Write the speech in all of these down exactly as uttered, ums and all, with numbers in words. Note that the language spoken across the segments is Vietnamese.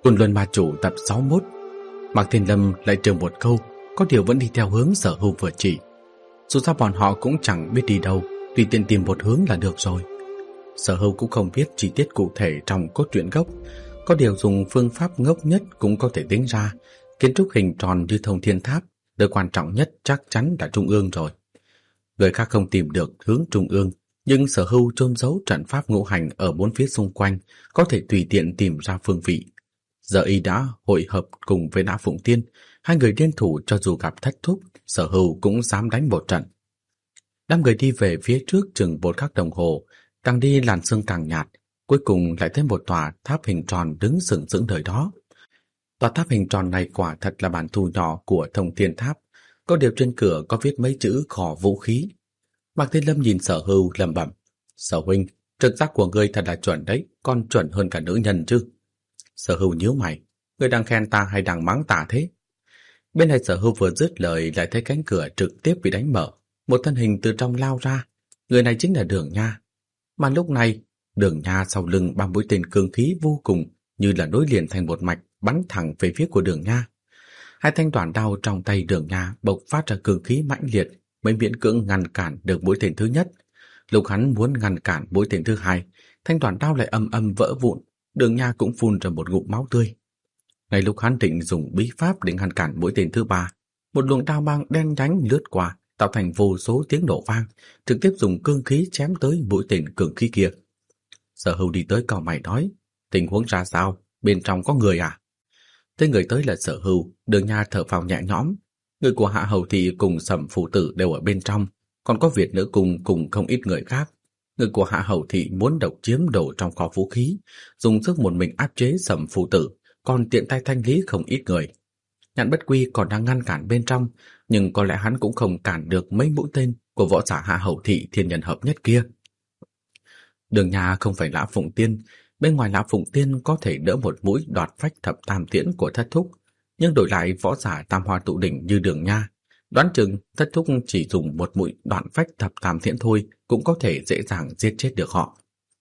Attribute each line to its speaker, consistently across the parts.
Speaker 1: Côn Luân Ma Chủ tập sáu mươi mốt. Mạc Thiên Lâm lại trừ một câu, có điều vẫn đi theo hướng Sở Hưu vừa chỉ. Dù sao bọn họ cũng chẳng biết đi đâu, tùy tiện tìm một hướng là được rồi. Sở Hưu cũng không biết chi tiết cụ thể trong cốt truyện gốc, có điều dùng phương pháp ngốc nhất cũng có thể tính ra, kiến trúc hình tròn như Thông Thiên Tháp, nơi quan trọng nhất chắc chắn là trung ương rồi. Người khác không tìm được hướng trung ương, nhưng Sở Hưu chôn giấu trận pháp ngũ hành ở bốn phía xung quanh, có thể tùy tiện tìm ra phương vị. Giờ y đã hội hợp cùng với Lã Phụng Tiên, hai người liên thủ, cho dù gặp thất thúc, Sở Hưu cũng dám đánh một trận. Đám người đi về phía trước chừng một khắc đồng hồ, càng đi làn sương càng nhạt, cuối cùng lại thấy một tòa tháp hình tròn đứng sừng sững nơi đó. Tòa tháp hình tròn này quả thật là bản thu nhỏ của Thông Thiên Tháp, có điều trên cửa có viết mấy chữ kho vũ khí. Mạc Thiên Lâm nhìn Sở Hưu lẩm bẩm: "Sở huynh, trực giác của ngươi thật là chuẩn đấy, còn chuẩn hơn cả nữ nhân chứ." Sở Hưu nhíu mày: "Ngươi đang khen ta hay đang mắng ta thế?" Bên này Sở Hưu vừa dứt lời lại thấy cánh cửa trực tiếp bị đánh mở, một thân hình từ trong lao ra. Người này chính là Đường Nha. Mà lúc này, Đường Nha sau lưng ba mũi tên cương khí vô cùng, như là nối liền thành một mạch, bắn thẳng về phía của Đường Nha. Hai thanh đoạn đao trong tay Đường Nha bộc phát ra cương khí mãnh liệt, mới miễn cưỡng ngăn cản được mũi tên thứ nhất. Lúc hắn muốn ngăn cản mũi tên thứ hai, thanh đoạn đao lại âm âm vỡ vụn, Đường Nha cũng phun ra một ngụm máu tươi. Ngay lúc hắn định dùng bí pháp để ngăn cản mũi tên thứ ba, một luồng đao mang đen nhánh lướt qua, tạo thành vô số tiếng nổ vang, trực tiếp dùng cương khí chém tới mũi tên cường khí kia. Sở Hưu đi tới cau mày nói: "Tình huống ra sao? Bên trong có người à?" Thấy người tới là Sở Hưu, Đường Nha thở phào nhẹ nhõm. Người của Hạ Hầu Thị cùng Sầm phụ tử đều ở bên trong, còn có Việt nữ cùng cùng không ít người khác. Người của Hạ Hầu Thị muốn độc chiếm đồ trong kho vũ khí, dùng sức một mình áp chế Sầm phụ tử, còn tiện tay thanh lý không ít người. Nhạn Bất Quy còn đang ngăn cản bên trong, nhưng có lẽ hắn cũng không cản được mấy mũi tên của võ giả Hạ Hầu Thị thiên nhân hợp nhất kia. Đường Nha không phải Lã Phụng Tiên, bên ngoài Lã Phụng Tiên có thể đỡ một mũi đoạt phách thập tam tiễn của thất thúc, nhưng đổi lại võ giả tam hoa tụ đỉnh như Đường Nha, đoán chừng thất thúc chỉ dùng một mũi đoạn phách thập tam tiễn thôi cũng có thể dễ dàng giết chết được họ.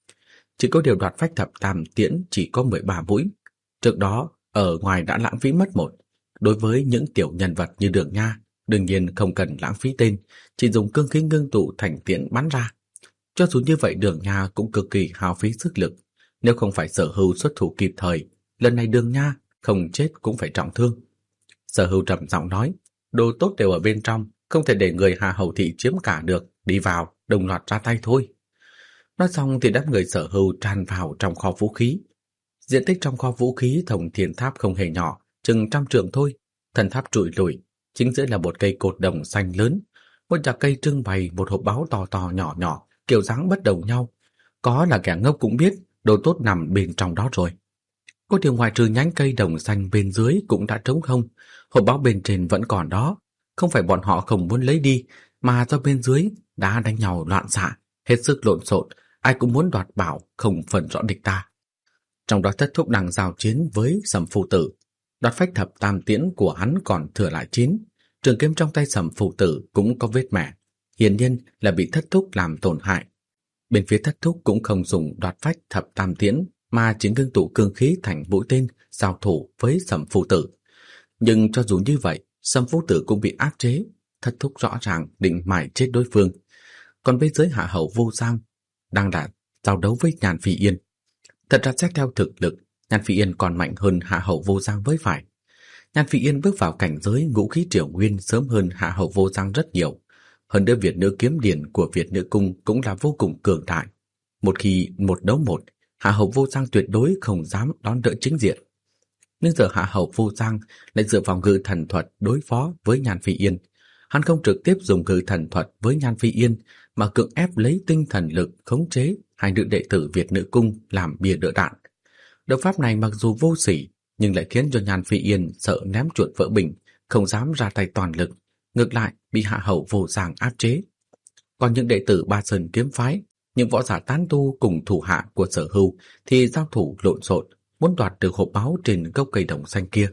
Speaker 1: Chỉ có điều đoạt phách thập tam tiễn chỉ có mười ba mũi, trước đó ở ngoài đã lãng phí mất một. Đối với những tiểu nhân vật như Đường Nha, đương nhiên không cần lãng phí tên, chỉ dùng cương khí ngưng tụ thành tiễn bắn ra. Cho dù như vậy, Đường Nha cũng cực kỳ hao phí sức lực, nếu không phải Sở Hưu xuất thủ kịp thời, lần này Đường Nha không chết cũng phải trọng thương. Sở Hưu trầm giọng nói: "Đồ tốt đều ở bên trong, không thể để người Hạ Hầu Thị chiếm cả được, đi vào, đồng loạt ra tay thôi." Nói xong thì đám người Sở Hưu tràn vào trong kho vũ khí. Diện tích trong kho vũ khí Thông Thiên Tháp không hề nhỏ, chừng trăm trượng thôi. Thần tháp trụi lùi, chính giữa là một cây cột đồng xanh lớn, một chạc cây trưng bày một hộp báu to to nhỏ nhỏ, kiểu dáng bất đồng nhau. Có là kẻ ngốc cũng biết đồ tốt nằm bên trong đó rồi. Có điều ngoài trừ nhánh cây đồng xanh bên dưới cũng đã trống không, hộp báu bên trên vẫn còn đó. Không phải bọn họ không muốn lấy đi, mà do bên dưới đã đánh nhau loạn xạ, hết sức lộn xộn, ai cũng muốn đoạt bảo, không phân rõ địch ta. Trong đó thất thúc đang giao chiến với Sầm phụ tử, đoạt phách thập tam tiễn của hắn còn thừa lại chín, trường kiếm trong tay Sầm phụ tử cũng có vết mẻ, hiển nhiên là bị thất thúc làm tổn hại. Bên phía thất thúc cũng không dùng đoạt phách thập tam tiễn, mà chỉ ngưng tụ cương khí thành mũi tên giao thủ với Sầm phụ tử. Nhưng cho dù như vậy, Sầm phụ tử cũng bị áp chế, thất thúc rõ ràng định mài chết đối phương. Còn bên dưới Hạ Hầu Vô Giang đang đã giao đấu với Nhan Phi Yên. Thật ra xét theo thực lực, Nhan Phi Yên còn mạnh hơn Hạ Hầu Vô Giang với phải. Nhan Phi Yên bước vào cảnh giới ngũ khí triều nguyên sớm hơn Hạ Hầu Vô Giang rất nhiều. Hơn nữa Việt nữ kiếm điển của Việt nữ cung cũng là vô cùng cường đại. Một khi một đấu một, Hạ Hầu Vô Giang tuyệt đối không dám đón đỡ chính diện. Nhưng giờ Hạ Hầu Vô Giang lại dựa vào ngự thần thuật đối phó với Nhan Phi Yên. Hắn không trực tiếp dùng ngự thần thuật với Nhan Phi Yên, mà cưỡng ép lấy tinh thần lực khống chế hai nữ đệ tử Việt nữ cung làm bia đỡ đạn. Đấu pháp này mặc dù vô sỉ, nhưng lại khiến cho Nhan Phi Yên sợ ném chuột vỡ bình, không dám ra tay toàn lực, ngược lại bị Hạ Hầu Vô Giang áp chế. Còn những đệ tử Ba Sơn kiếm phái, những võ giả tán tu cùng thủ hạ của Sở Hưu thì giao thủ lộn xộn, muốn đoạt được hộp báu trên gốc cây đồng xanh kia.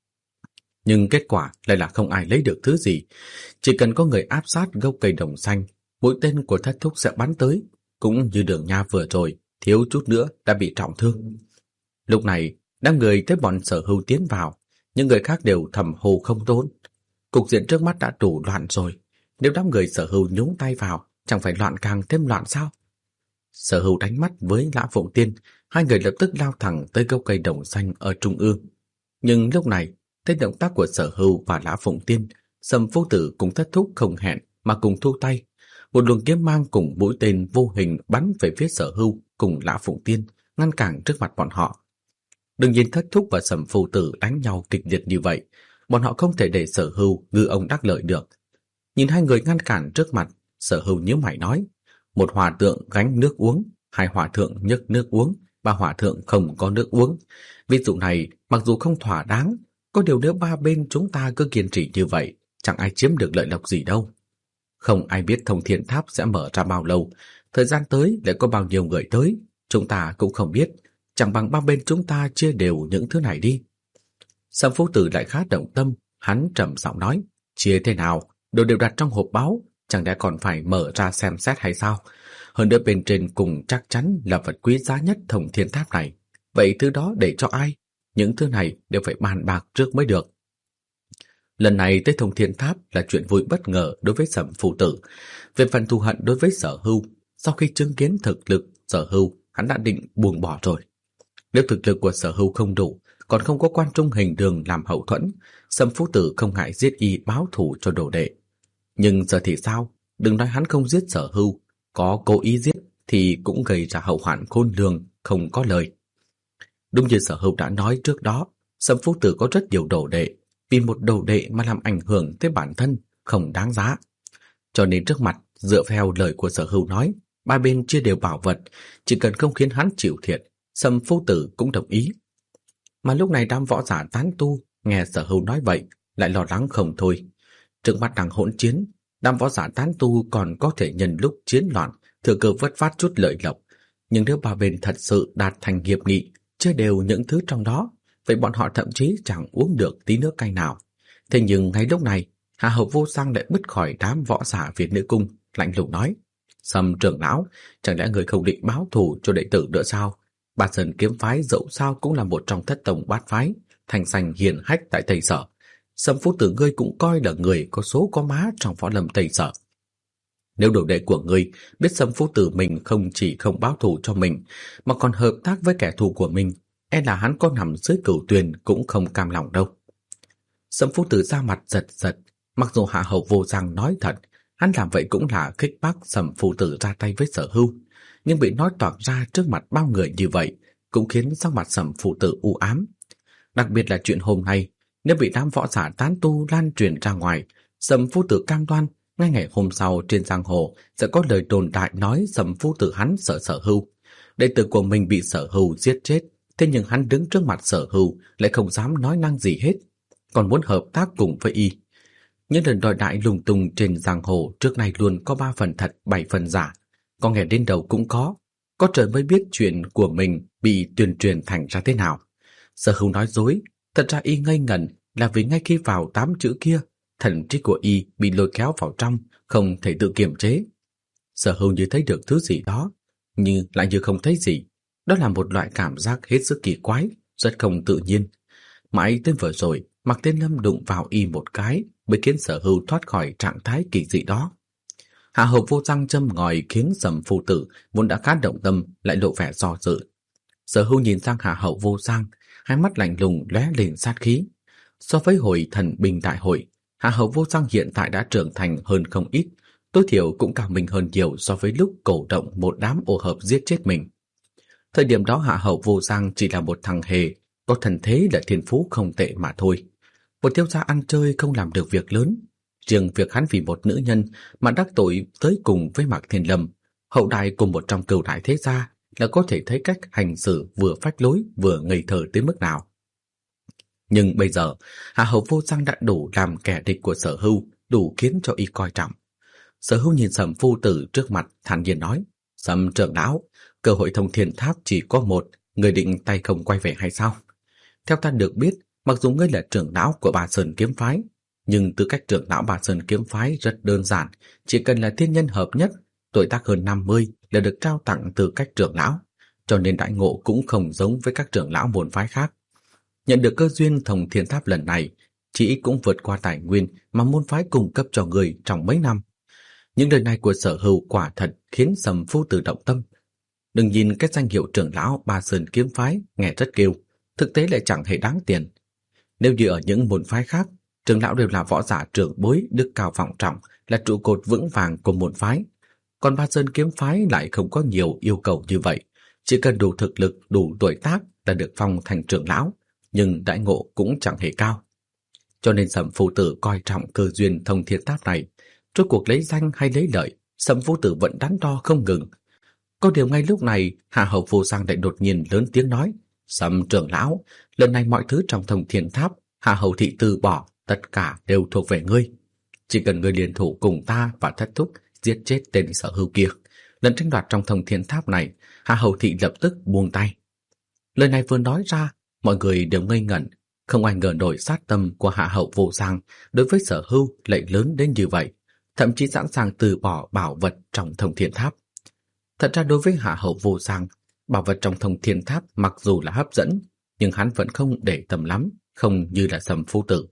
Speaker 1: Nhưng kết quả lại là không ai lấy được thứ gì. Chỉ cần có người áp sát gốc cây đồng xanh, mũi tên của thất thúc sẽ bắn tới, cũng như Đường Nha vừa rồi, thiếu chút nữa đã bị trọng thương. Lúc này Đám người thấy bọn Sở Hưu tiến vào, những người khác đều thầm hô không tốt. Cục diện trước mắt đã đủ loạn rồi, nếu đám người Sở Hưu nhúng tay vào, chẳng phải loạn càng thêm loạn sao? Sở Hưu đánh mắt với Lã Phụng Tiên, hai người lập tức lao thẳng tới gốc cây đồng xanh ở trung ương. Nhưng lúc này, thấy động tác của Sở Hưu và Lã Phụng Tiên, Sầm Phu Tử cũng thất thúc không hẹn mà cùng thu tay. Một luồng kiếm mang cùng mũi tên vô hình bắn về phía Sở Hưu cùng Lã Phụng Tiên, ngăn cản trước mặt bọn họ. Đừng nhìn thất thúc và Sầm Phu Tử đánh nhau kịch liệt như vậy, bọn họ không thể để Sở Hưu ngư ông đắc lợi được. Nhìn hai người ngăn cản trước mặt, Sở Hưu nhíu mày nói: một hòa thượng gánh nước uống, hai hòa thượng nhấc nước uống, ba hòa thượng không có nước uống. Ví dụ này mặc dù không thỏa đáng, có điều nếu ba bên chúng ta cứ kiên trì như vậy, chẳng ai chiếm được lợi lộc gì đâu. Không ai biết Thông Thiên Tháp sẽ mở ra bao lâu, thời gian tới lại có bao nhiêu người tới, chúng ta cũng không biết, chẳng bằng ba bên chúng ta chia đều những thứ này đi. Sầm Phu Tử lại khá động tâm, hắn trầm giọng nói: chia thế nào, đồ đều đặt trong hộp báu, chẳng lẽ còn phải mở ra xem xét hay sao? Hơn nữa bên trên cùng chắc chắn là vật quý giá nhất Thông Thiên Tháp này, vậy thứ đó để cho ai? Những thứ này đều phải bàn bạc trước mới được. Lần này tới Thông Thiên Tháp là chuyện vui bất ngờ đối với Sầm Phu Tử. Về phần thù hận đối với Sở Hưu, sau khi chứng kiến thực lực Sở Hưu, hắn đã định buông bỏ rồi. Nếu thực lực của Sở Hưu không đủ, còn không có Quan Trung Hình Đường làm hậu thuẫn, Sầm Phu Tử không ngại giết y báo thù cho đồ đệ. Nhưng giờ thì sao? Đừng nói hắn không giết Sở Hưu, có cố ý giết thì cũng gây ra hậu hoạn khôn lường, không có lời. Đúng như Sở Hưu đã nói trước đó, Sầm Phu Tử có rất nhiều đồ đệ, vì một đồ đệ mà làm ảnh hưởng tới bản thân không đáng giá. Cho nên trước mặt, dựa theo lời của Sở Hưu nói, ba bên chia đều bảo vật, chỉ cần không khiến hắn chịu thiệt, Sầm Phu Tử cũng đồng ý. Mà lúc này đám võ giả tán tu nghe Sở Hưu nói vậy, lại lo lắng không thôi. Trước mặt đang hỗn chiến, đám võ giả tán tu còn có thể nhân lúc chiến loạn thừa cơ vất phát chút lợi lộc, nhưng nếu ba bên thật sự đạt thành hiệp nghị, chia đều những thứ trong đó, vậy bọn họ thậm chí chẳng uống được tí nước canh nào. Thế nhưng ngay lúc này, Hạ Hầu Vô Sang lại bứt khỏi đám võ giả Việt Nữ Cung, lạnh lùng nói: Sầm trưởng lão, chẳng lẽ người không định báo thù cho đệ tử nữa sao? Ba Sơn kiếm phái dẫu sao cũng là một trong thất tông bát phái, thành danh hiển hách tại Tây Sở. Sầm Phu Tử ngươi cũng coi là người có số có má trong võ lâm Tây Sở. Nếu đồ đệ của ngươi biết Sầm Phu Tử mình không chỉ không báo thù cho mình, mà còn hợp tác với kẻ thù của mình, e là hắn có nằm dưới cửu tuyền cũng không cam lòng đâu. Sầm Phu Tử ra mặt giật giật, mặc dù Hạ Hầu Vô Sang nói thật, hắn làm vậy cũng là khích bác Sầm Phu Tử ra tay với Sở Hưu, nhưng bị nói toạc ra trước mặt bao người như vậy, cũng khiến sắc mặt Sầm Phu Tử u ám. Đặc biệt là chuyện hôm nay, nếu bị đám võ giả tán tu lan truyền ra ngoài, Sầm Phu Tử cam đoan ngay ngày hôm sau trên giang hồ sẽ có lời đồn đại nói Sầm Phu Tử hắn sợ Sở Hưu, đệ tử của mình bị Sở Hưu giết chết. Thế nhưng hắn đứng trước mặt Sở Hưu lại không dám nói năng gì hết, còn muốn hợp tác cùng với y. Những lần đòi đại lùng tung trên giang hồ trước nay luôn có ba phần thật bảy phần giả, có nghe đến đầu cũng có, có trời mới biết chuyện của mình bị tuyên truyền thành ra thế nào. Sở Hưu nói dối, thật ra y ngây ngẩn là vì ngay khi vào tám chữ kia, thần trí của y bị lôi kéo vào trong, không thể tự kiềm chế. Sở Hưu như thấy được thứ gì đó, nhưng lại như không thấy gì. Đó là một loại cảm giác hết sức kỳ quái, rất không tự nhiên. Mãi tới vừa rồi, Mạc Tiên Lâm đụng vào y một cái mới khiến Sở Hưu thoát khỏi trạng thái kỳ dị đó. Hạ Hầu Vô Sang châm ngòi khiến Sầm Phu Tử vốn đã khá động tâm lại lộ vẻ do dự. Sở Hưu nhìn sang Hạ Hầu Vô Sang, hai mắt lạnh lùng lóe lên sát khí. So với hồi thần binh đại hội, Hạ Hầu Vô Sang hiện tại đã trưởng thành hơn không ít, tối thiểu cũng cao mình hơn nhiều so với lúc cổ động một đám ô hợp giết chết mình. Thời điểm đó Hạ Hầu Vô Sang chỉ là một thằng hề, có thần thế là thiên phú không tệ mà thôi. Một thiếu gia ăn chơi không làm được việc lớn. Riêng việc hắn vì một nữ nhân mà đắc tội tới cùng với Mạc Thiên Lâm, hậu đại cùng một trong cửu đại thế gia, là có thể thấy cách hành xử vừa phách lối vừa ngây thơ tới mức nào. Nhưng bây giờ, Hạ Hầu Vô Sang đã đủ làm kẻ địch của Sở Hưu, đủ khiến cho y coi trọng. Sở Hưu nhìn Sầm Phu Tử trước mặt, thản nhiên nói: Sầm trưởng lão, cơ hội Thông Thiên Tháp chỉ có một, người định tay không quay về hay sao? Theo ta được biết, mặc dù ngươi là trưởng lão của Ba Sơn kiếm phái, nhưng tư cách trưởng lão Ba Sơn kiếm phái rất đơn giản, chỉ cần là thiên nhân hợp nhất, tuổi tác hơn năm mươi là được trao tặng tư cách trưởng lão, cho nên đại ngộ cũng không giống với các trưởng lão môn phái khác. nhận được cơ duyên Thông Thiên Tháp lần này, chỉ ít cũng vượt qua tài nguyên mà môn phái cung cấp cho người trong mấy năm. Những lời này của Sở Hưu quả thật khiến Sầm Phu Tử động tâm. Đừng nhìn cái danh hiệu trưởng lão Ba Sơn kiếm phái nghe rất kiêu, thực tế lại chẳng hề đáng tiền. Nếu như ở những môn phái khác, trưởng lão đều là võ giả trưởng bối đức cao vọng trọng, là trụ cột vững vàng của môn phái. Còn Ba Sơn kiếm phái lại không có nhiều yêu cầu như vậy, chỉ cần đủ thực lực, đủ tuổi tác là được phong thành trưởng lão, nhưng đãi ngộ cũng chẳng hề cao. Cho nên Sầm Phu Tử coi trọng cơ duyên Thông Thiên Tháp này, rốt cuộc lấy danh hay lấy lợi, Sầm Phu Tử vẫn đắn đo không ngừng. Có điều ngay lúc này, Hạ Hầu Vô Giang lại đột nhiên lớn tiếng nói: "Sầm trưởng lão, lần này mọi thứ trong Thông Thiên Tháp, Hạ Hầu thị từ bỏ, tất cả đều thuộc về ngươi. Chỉ cần ngươi liên thủ cùng ta và Thất Thúc giết chết tên Sở Hưu kia, lần tranh đoạt trong Thông Thiên Tháp này, Hạ Hầu thị lập tức buông tay." Lời này vừa nói ra, mọi người đều ngây ngẩn, không ai ngờ nổi sát tâm của Hạ Hầu Vô Giang đối với Sở Hưu lại lớn đến như vậy, thậm chí sẵn sàng từ bỏ bảo vật trong Thông Thiên Tháp. Thật ra đối với Hạ Hầu Vô Giang, bảo vật trong Thông Thiên Tháp mặc dù là hấp dẫn, nhưng hắn vẫn không để tâm lắm, không như là Sầm Phu Tử.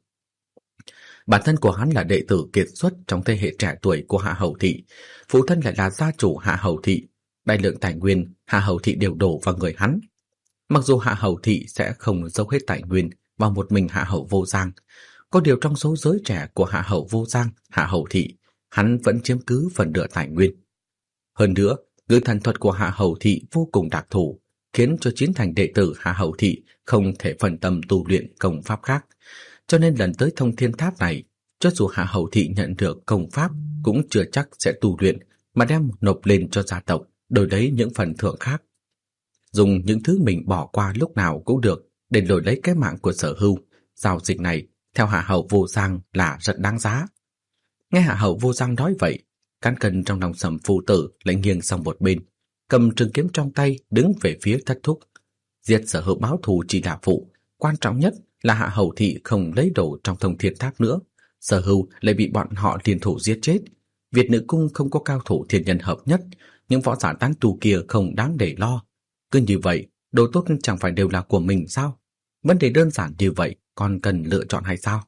Speaker 1: Bản thân của hắn là đệ tử kiệt xuất trong thế hệ trẻ tuổi của Hạ Hầu thị, phụ thân lại là gia chủ Hạ Hầu thị, đại lượng tài nguyên Hạ Hầu thị đều đổ vào người hắn. Mặc dù Hạ Hầu thị sẽ không dốc hết tài nguyên vào một mình Hạ Hầu Vô Giang, có điều trong số giới trẻ của Hạ Hầu Vô Giang, Hạ Hầu thị, hắn vẫn chiếm cứ phần nửa tài nguyên. Hơn nữa, ngự thần thuật của Hạ Hầu thị vô cùng đặc thù, khiến cho chín thành đệ tử Hạ Hầu thị không thể phân tâm tu luyện công pháp khác. Cho nên lần tới Thông Thiên Tháp này, cho dù Hạ Hầu thị nhận được công pháp cũng chưa chắc sẽ tu luyện, mà đem nộp lên cho gia tộc, đổi lấy những phần thưởng khác. Dùng những thứ mình bỏ qua lúc nào cũng được để đổi lấy cái mạng của Sở Hưu, giao dịch này theo Hạ Hầu Vô Giang là rất đáng giá. Nghe Hạ Hầu Vô Giang nói vậy, cán cân trong lòng Sầm Phu Tử lại nghiêng sang một bên, cầm trường kiếm trong tay đứng về phía Thất Thúc. Diệt Sở Hưu báo thù chỉ là phụ, quan trọng nhất là Hạ Hầu thị không lấy đồ trong Thông Thiên Tháp nữa, Sở Hưu lại bị bọn họ liên thủ giết chết. Việt Nữ Cung không có cao thủ thiên nhân hợp nhất, những võ giả tán tu kia không đáng để lo. Cứ như vậy, đồ tốt chẳng phải đều là của mình sao? Vấn đề đơn giản như vậy, còn cần lựa chọn hay sao?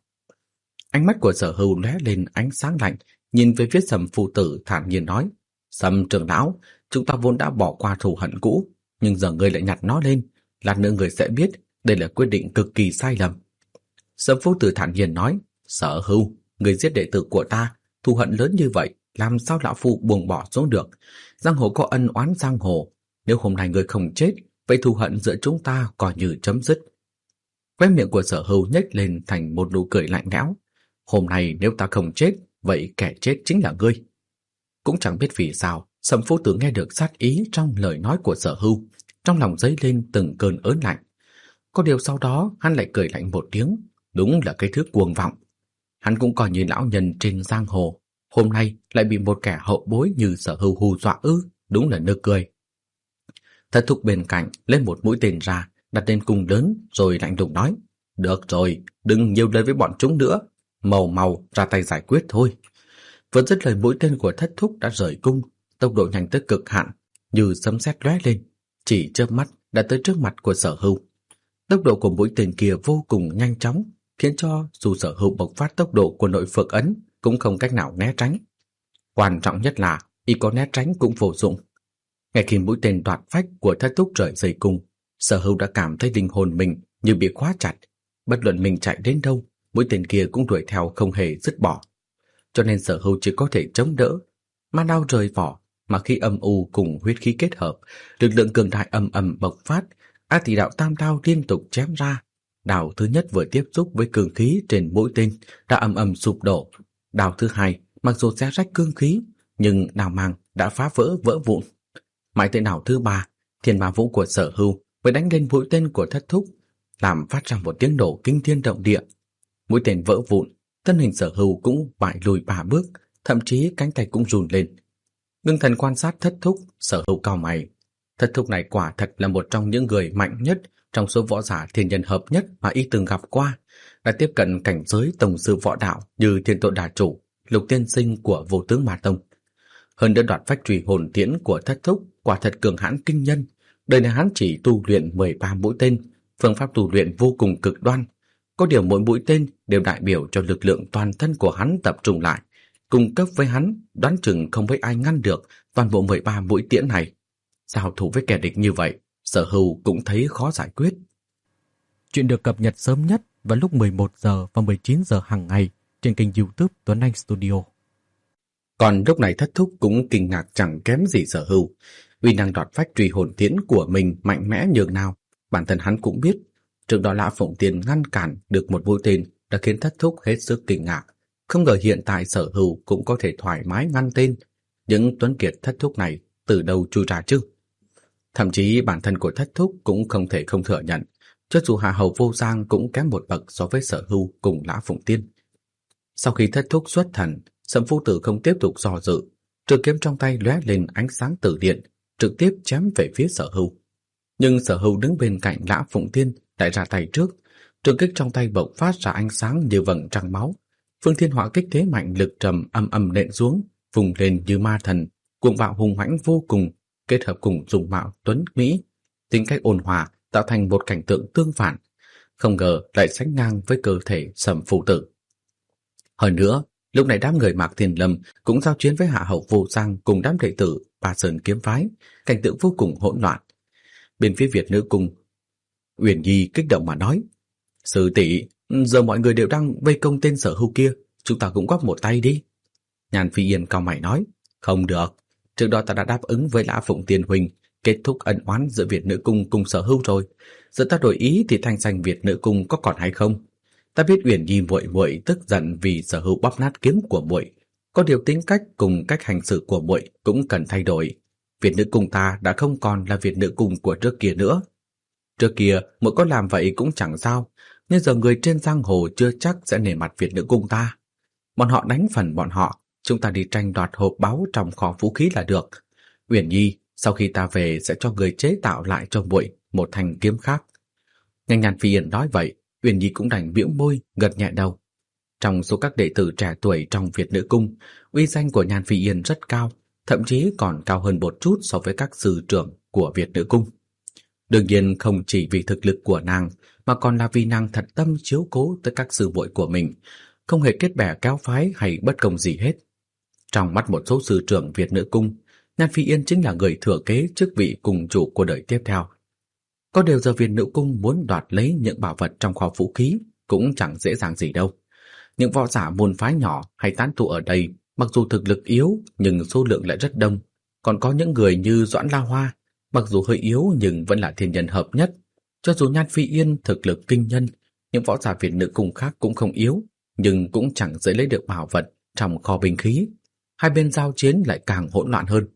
Speaker 1: Ánh mắt của Sở Hưu lóe lên ánh sáng lạnh, nhìn về phía Sầm Phu Tử thản nhiên nói: "Sầm trưởng lão, chúng ta vốn đã bỏ qua thù hận cũ, nhưng giờ ngươi lại nhặt nó lên, lát nữa ngươi sẽ biết đây là quyết định cực kỳ sai lầm." Sầm Phu Tử thản nhiên nói: "Sở Hưu, ngươi giết đệ tử của ta, thù hận lớn như vậy, làm sao lão phu buông bỏ xuống được? Giang hồ có ân oán giang hồ, nếu hôm nay ngươi không chết, vậy thù hận giữa chúng ta coi như chấm dứt." Khóe miệng của Sở Hưu nhếch lên thành một nụ cười lạnh lẽo. "Hôm nay nếu ta không chết, vậy kẻ chết chính là ngươi." Cũng chẳng biết vì sao, Sầm Phu Tử nghe được sát ý trong lời nói của Sở Hưu, trong lòng dấy lên từng cơn ớn lạnh. Có điều sau đó hắn lại cười lạnh một tiếng, đúng là cái thứ cuồng vọng. Hắn cũng coi như lão nhân trên giang hồ, hôm nay lại bị một kẻ hậu bối như Sở Hưu hù dọa ư, đúng là nực cười. Thất Thúc bên cạnh lên một mũi tên ra, đặt lên cung lớn rồi lạnh lùng nói: "Được rồi, đừng nhiều lời với bọn chúng nữa, mau mau ra tay giải quyết thôi." Vừa dứt lời, mũi tên của Thất Thúc đã rời cung, tốc độ nhanh tới cực hạn, như sấm sét lóe lên, chỉ chớp mắt đã tới trước mặt của Sở Hưu. Tốc độ của mũi tên kia vô cùng nhanh chóng, khiến cho dù Sở Hưu bộc phát tốc độ của nội phượng ấn cũng không cách nào né tránh. Quan trọng nhất là y có né tránh cũng vô dụng. Ngay khi mũi tên đoạt phách của Thất Thúc rời dây cung, Sở Hưu đã cảm thấy linh hồn mình như bị khóa chặt, bất luận mình chạy đến đâu, mũi tên kia cũng đuổi theo không hề dứt bỏ. Cho nên Sở Hưu chỉ có thể chống đỡ. Ma đao rời vỏ, mà khi âm u cùng huyết khí kết hợp, lực lượng cường đại ầm ầm bộc phát, A Tỷ Đạo Tam đao liên tục chém ra. Đao thứ nhất vừa tiếp xúc với cương khí trên mũi tên đã ầm ầm sụp đổ. Đao thứ hai mặc dù xé rách cương khí, nhưng đao mang đã phá vỡ vỡ vụn. Mãi tới đao thứ ba, Thiên Ma Vũ của Sở Hưu mới đánh lên mũi tên của Thất Thúc, làm phát ra một tiếng nổ kinh thiên động địa. Mũi tên vỡ vụn, thân hình Sở Hưu cũng bại lùi ba bước, thậm chí cánh tay cũng run lên. Ngưng thần quan sát Thất Thúc, Sở Hưu cau mày. Thất Thúc này quả thật là một trong những người mạnh nhất trong số võ giả thiên nhân hợp nhất mà y từng gặp qua, đã tiếp cận cảnh giới tổng sư võ đạo như Thiên Tội Đà Chủ, Lục Tiên Sinh của Vô Tướng Ma Tông. Hơn nữa đoạt phách trùy hồn tiễn của Thất Thúc quả thật cường hãn kinh nhân, đời này hắn chỉ tu luyện mười ba mũi tên, Phương pháp tu luyện vô cùng cực đoan, có điều mỗi mũi tên đều đại biểu cho lực lượng toàn thân của hắn tập trung lại, cung cấp với hắn, đoán chừng không mấy ai ngăn được toàn bộ mười ba mũi tiễn này. Giao thủ với kẻ địch như vậy, Sở Hưu cũng thấy khó giải quyết.
Speaker 2: Chuyện được cập nhật sớm nhất vào lúc mười một giờ và mười chín giờ hàng ngày trên kênh YouTube Tuấn Anh Studio.
Speaker 1: Còn lúc này Thất Thúc cũng kinh ngạc chẳng kém gì Sở Hưu, uy năng đoạt phách truy hồn tiễn của mình mạnh mẽ nhường nào, bản thân hắn cũng biết. Trước đó Lã Phụng Tiên ngăn cản được một mũi tên đã khiến Thất Thúc hết sức kinh ngạc, không ngờ hiện tại Sở Hưu cũng có thể thoải mái ngăn tên. Những tuấn kiệt Thất Thúc này từ đâu chui ra chứ? Thậm chí bản thân của Thất Thúc cũng không thể không thừa nhận, cho dù Hạ Hầu Vô Giang cũng kém một bậc so với Sở Hưu cùng Lã Phụng Tiên. Sau khi Thất Thúc xuất thần, Sầm Phu Tử không tiếp tục do dự, trường kiếm trong tay lóe lên ánh sáng tử điện, trực tiếp chém về phía Sở Hưu. Nhưng Sở Hưu đứng bên cạnh Lã Phụng Tiên lại ra tay trước, trường kích trong tay bộc phát ra ánh sáng như vầng trăng máu. Phương Thiên Hỏa kích thế mạnh lực trầm âm âm nện xuống, vùng lên như ma thần, cuồng bạo hùng mãnh vô cùng, kết hợp cùng dung mạo tuấn mỹ, tính cách ôn hòa tạo thành một cảnh tượng tương phản, không ngờ lại sánh ngang với cơ thể Sầm Phu Tử. Hơn nữa, lúc này đám người Mạc Thiên Lâm cũng giao chiến với Hạ Hầu Vô Giang cùng đám đệ tử Ba Sơn kiếm phái, cảnh tượng vô cùng hỗn loạn. Bên phía Việt Nữ Cung, Uyển Nhi kích động mà nói: "Sư tỷ, giờ mọi người đều đang vây công tên Sở Hưu kia, chúng ta cũng góp một tay đi." Nhan Phi Yên cau mày nói: "Không được, trước đó ta đã đáp ứng với Lã Phụng Tiên huynh, kết thúc ân oán giữa Việt Nữ Cung cùng Sở Hưu rồi. Giờ ta đổi ý thì thanh danh Việt Nữ Cung có còn hay không? Ta biết Uyển Nhi muội muội tức giận vì Sở Hưu bóp nát kiếm của muội, có điều tính cách cùng cách hành xử của muội cũng cần thay đổi. Việt Nữ Cung ta đã không còn là Việt Nữ Cung của trước kia nữa. Trước kia muội có làm vậy cũng chẳng sao, nhưng giờ người trên giang hồ chưa chắc sẽ nể mặt Việt Nữ Cung ta. Bọn họ đánh phần bọn họ, chúng ta đi tranh đoạt hộp báu trong kho vũ khí là được. Uyển Nhi, sau khi ta về sẽ cho người chế tạo lại cho muội một thanh kiếm khác." Nghe Nhan Phi Yên nói vậy, Uyển Nhi cũng đành bĩu môi, gật nhẹ đầu. Trong số các đệ tử trẻ tuổi trong Việt Nữ Cung, uy danh của Nhan Phi Yên rất cao, thậm chí còn cao hơn một chút so với các sư trưởng của Việt Nữ Cung. Đương nhiên không chỉ vì thực lực của nàng, mà còn là vì nàng thật tâm chiếu cố tới các sư muội của mình, không hề kết bè kéo phái hay bất công gì hết. Trong mắt một số sư trưởng Việt Nữ Cung, Nhan Phi Yên chính là người thừa kế chức vị cùng chủ của đời tiếp theo. Có điều giờ Việt Nữ Cung muốn đoạt lấy những bảo vật trong kho vũ khí cũng chẳng dễ dàng gì đâu. Những võ giả môn phái nhỏ hay tán tụ ở đây, mặc dù thực lực yếu nhưng số lượng lại rất đông. Còn có những người như Doãn La Hoa, mặc dù hơi yếu nhưng vẫn là thiên nhân hợp nhất. Cho dù Nhan Phi Yên thực lực kinh nhân, những võ giả Việt Nữ Cung khác cũng không yếu, nhưng cũng chẳng dễ lấy được bảo vật trong kho binh khí. Hai bên giao chiến lại càng hỗn loạn hơn.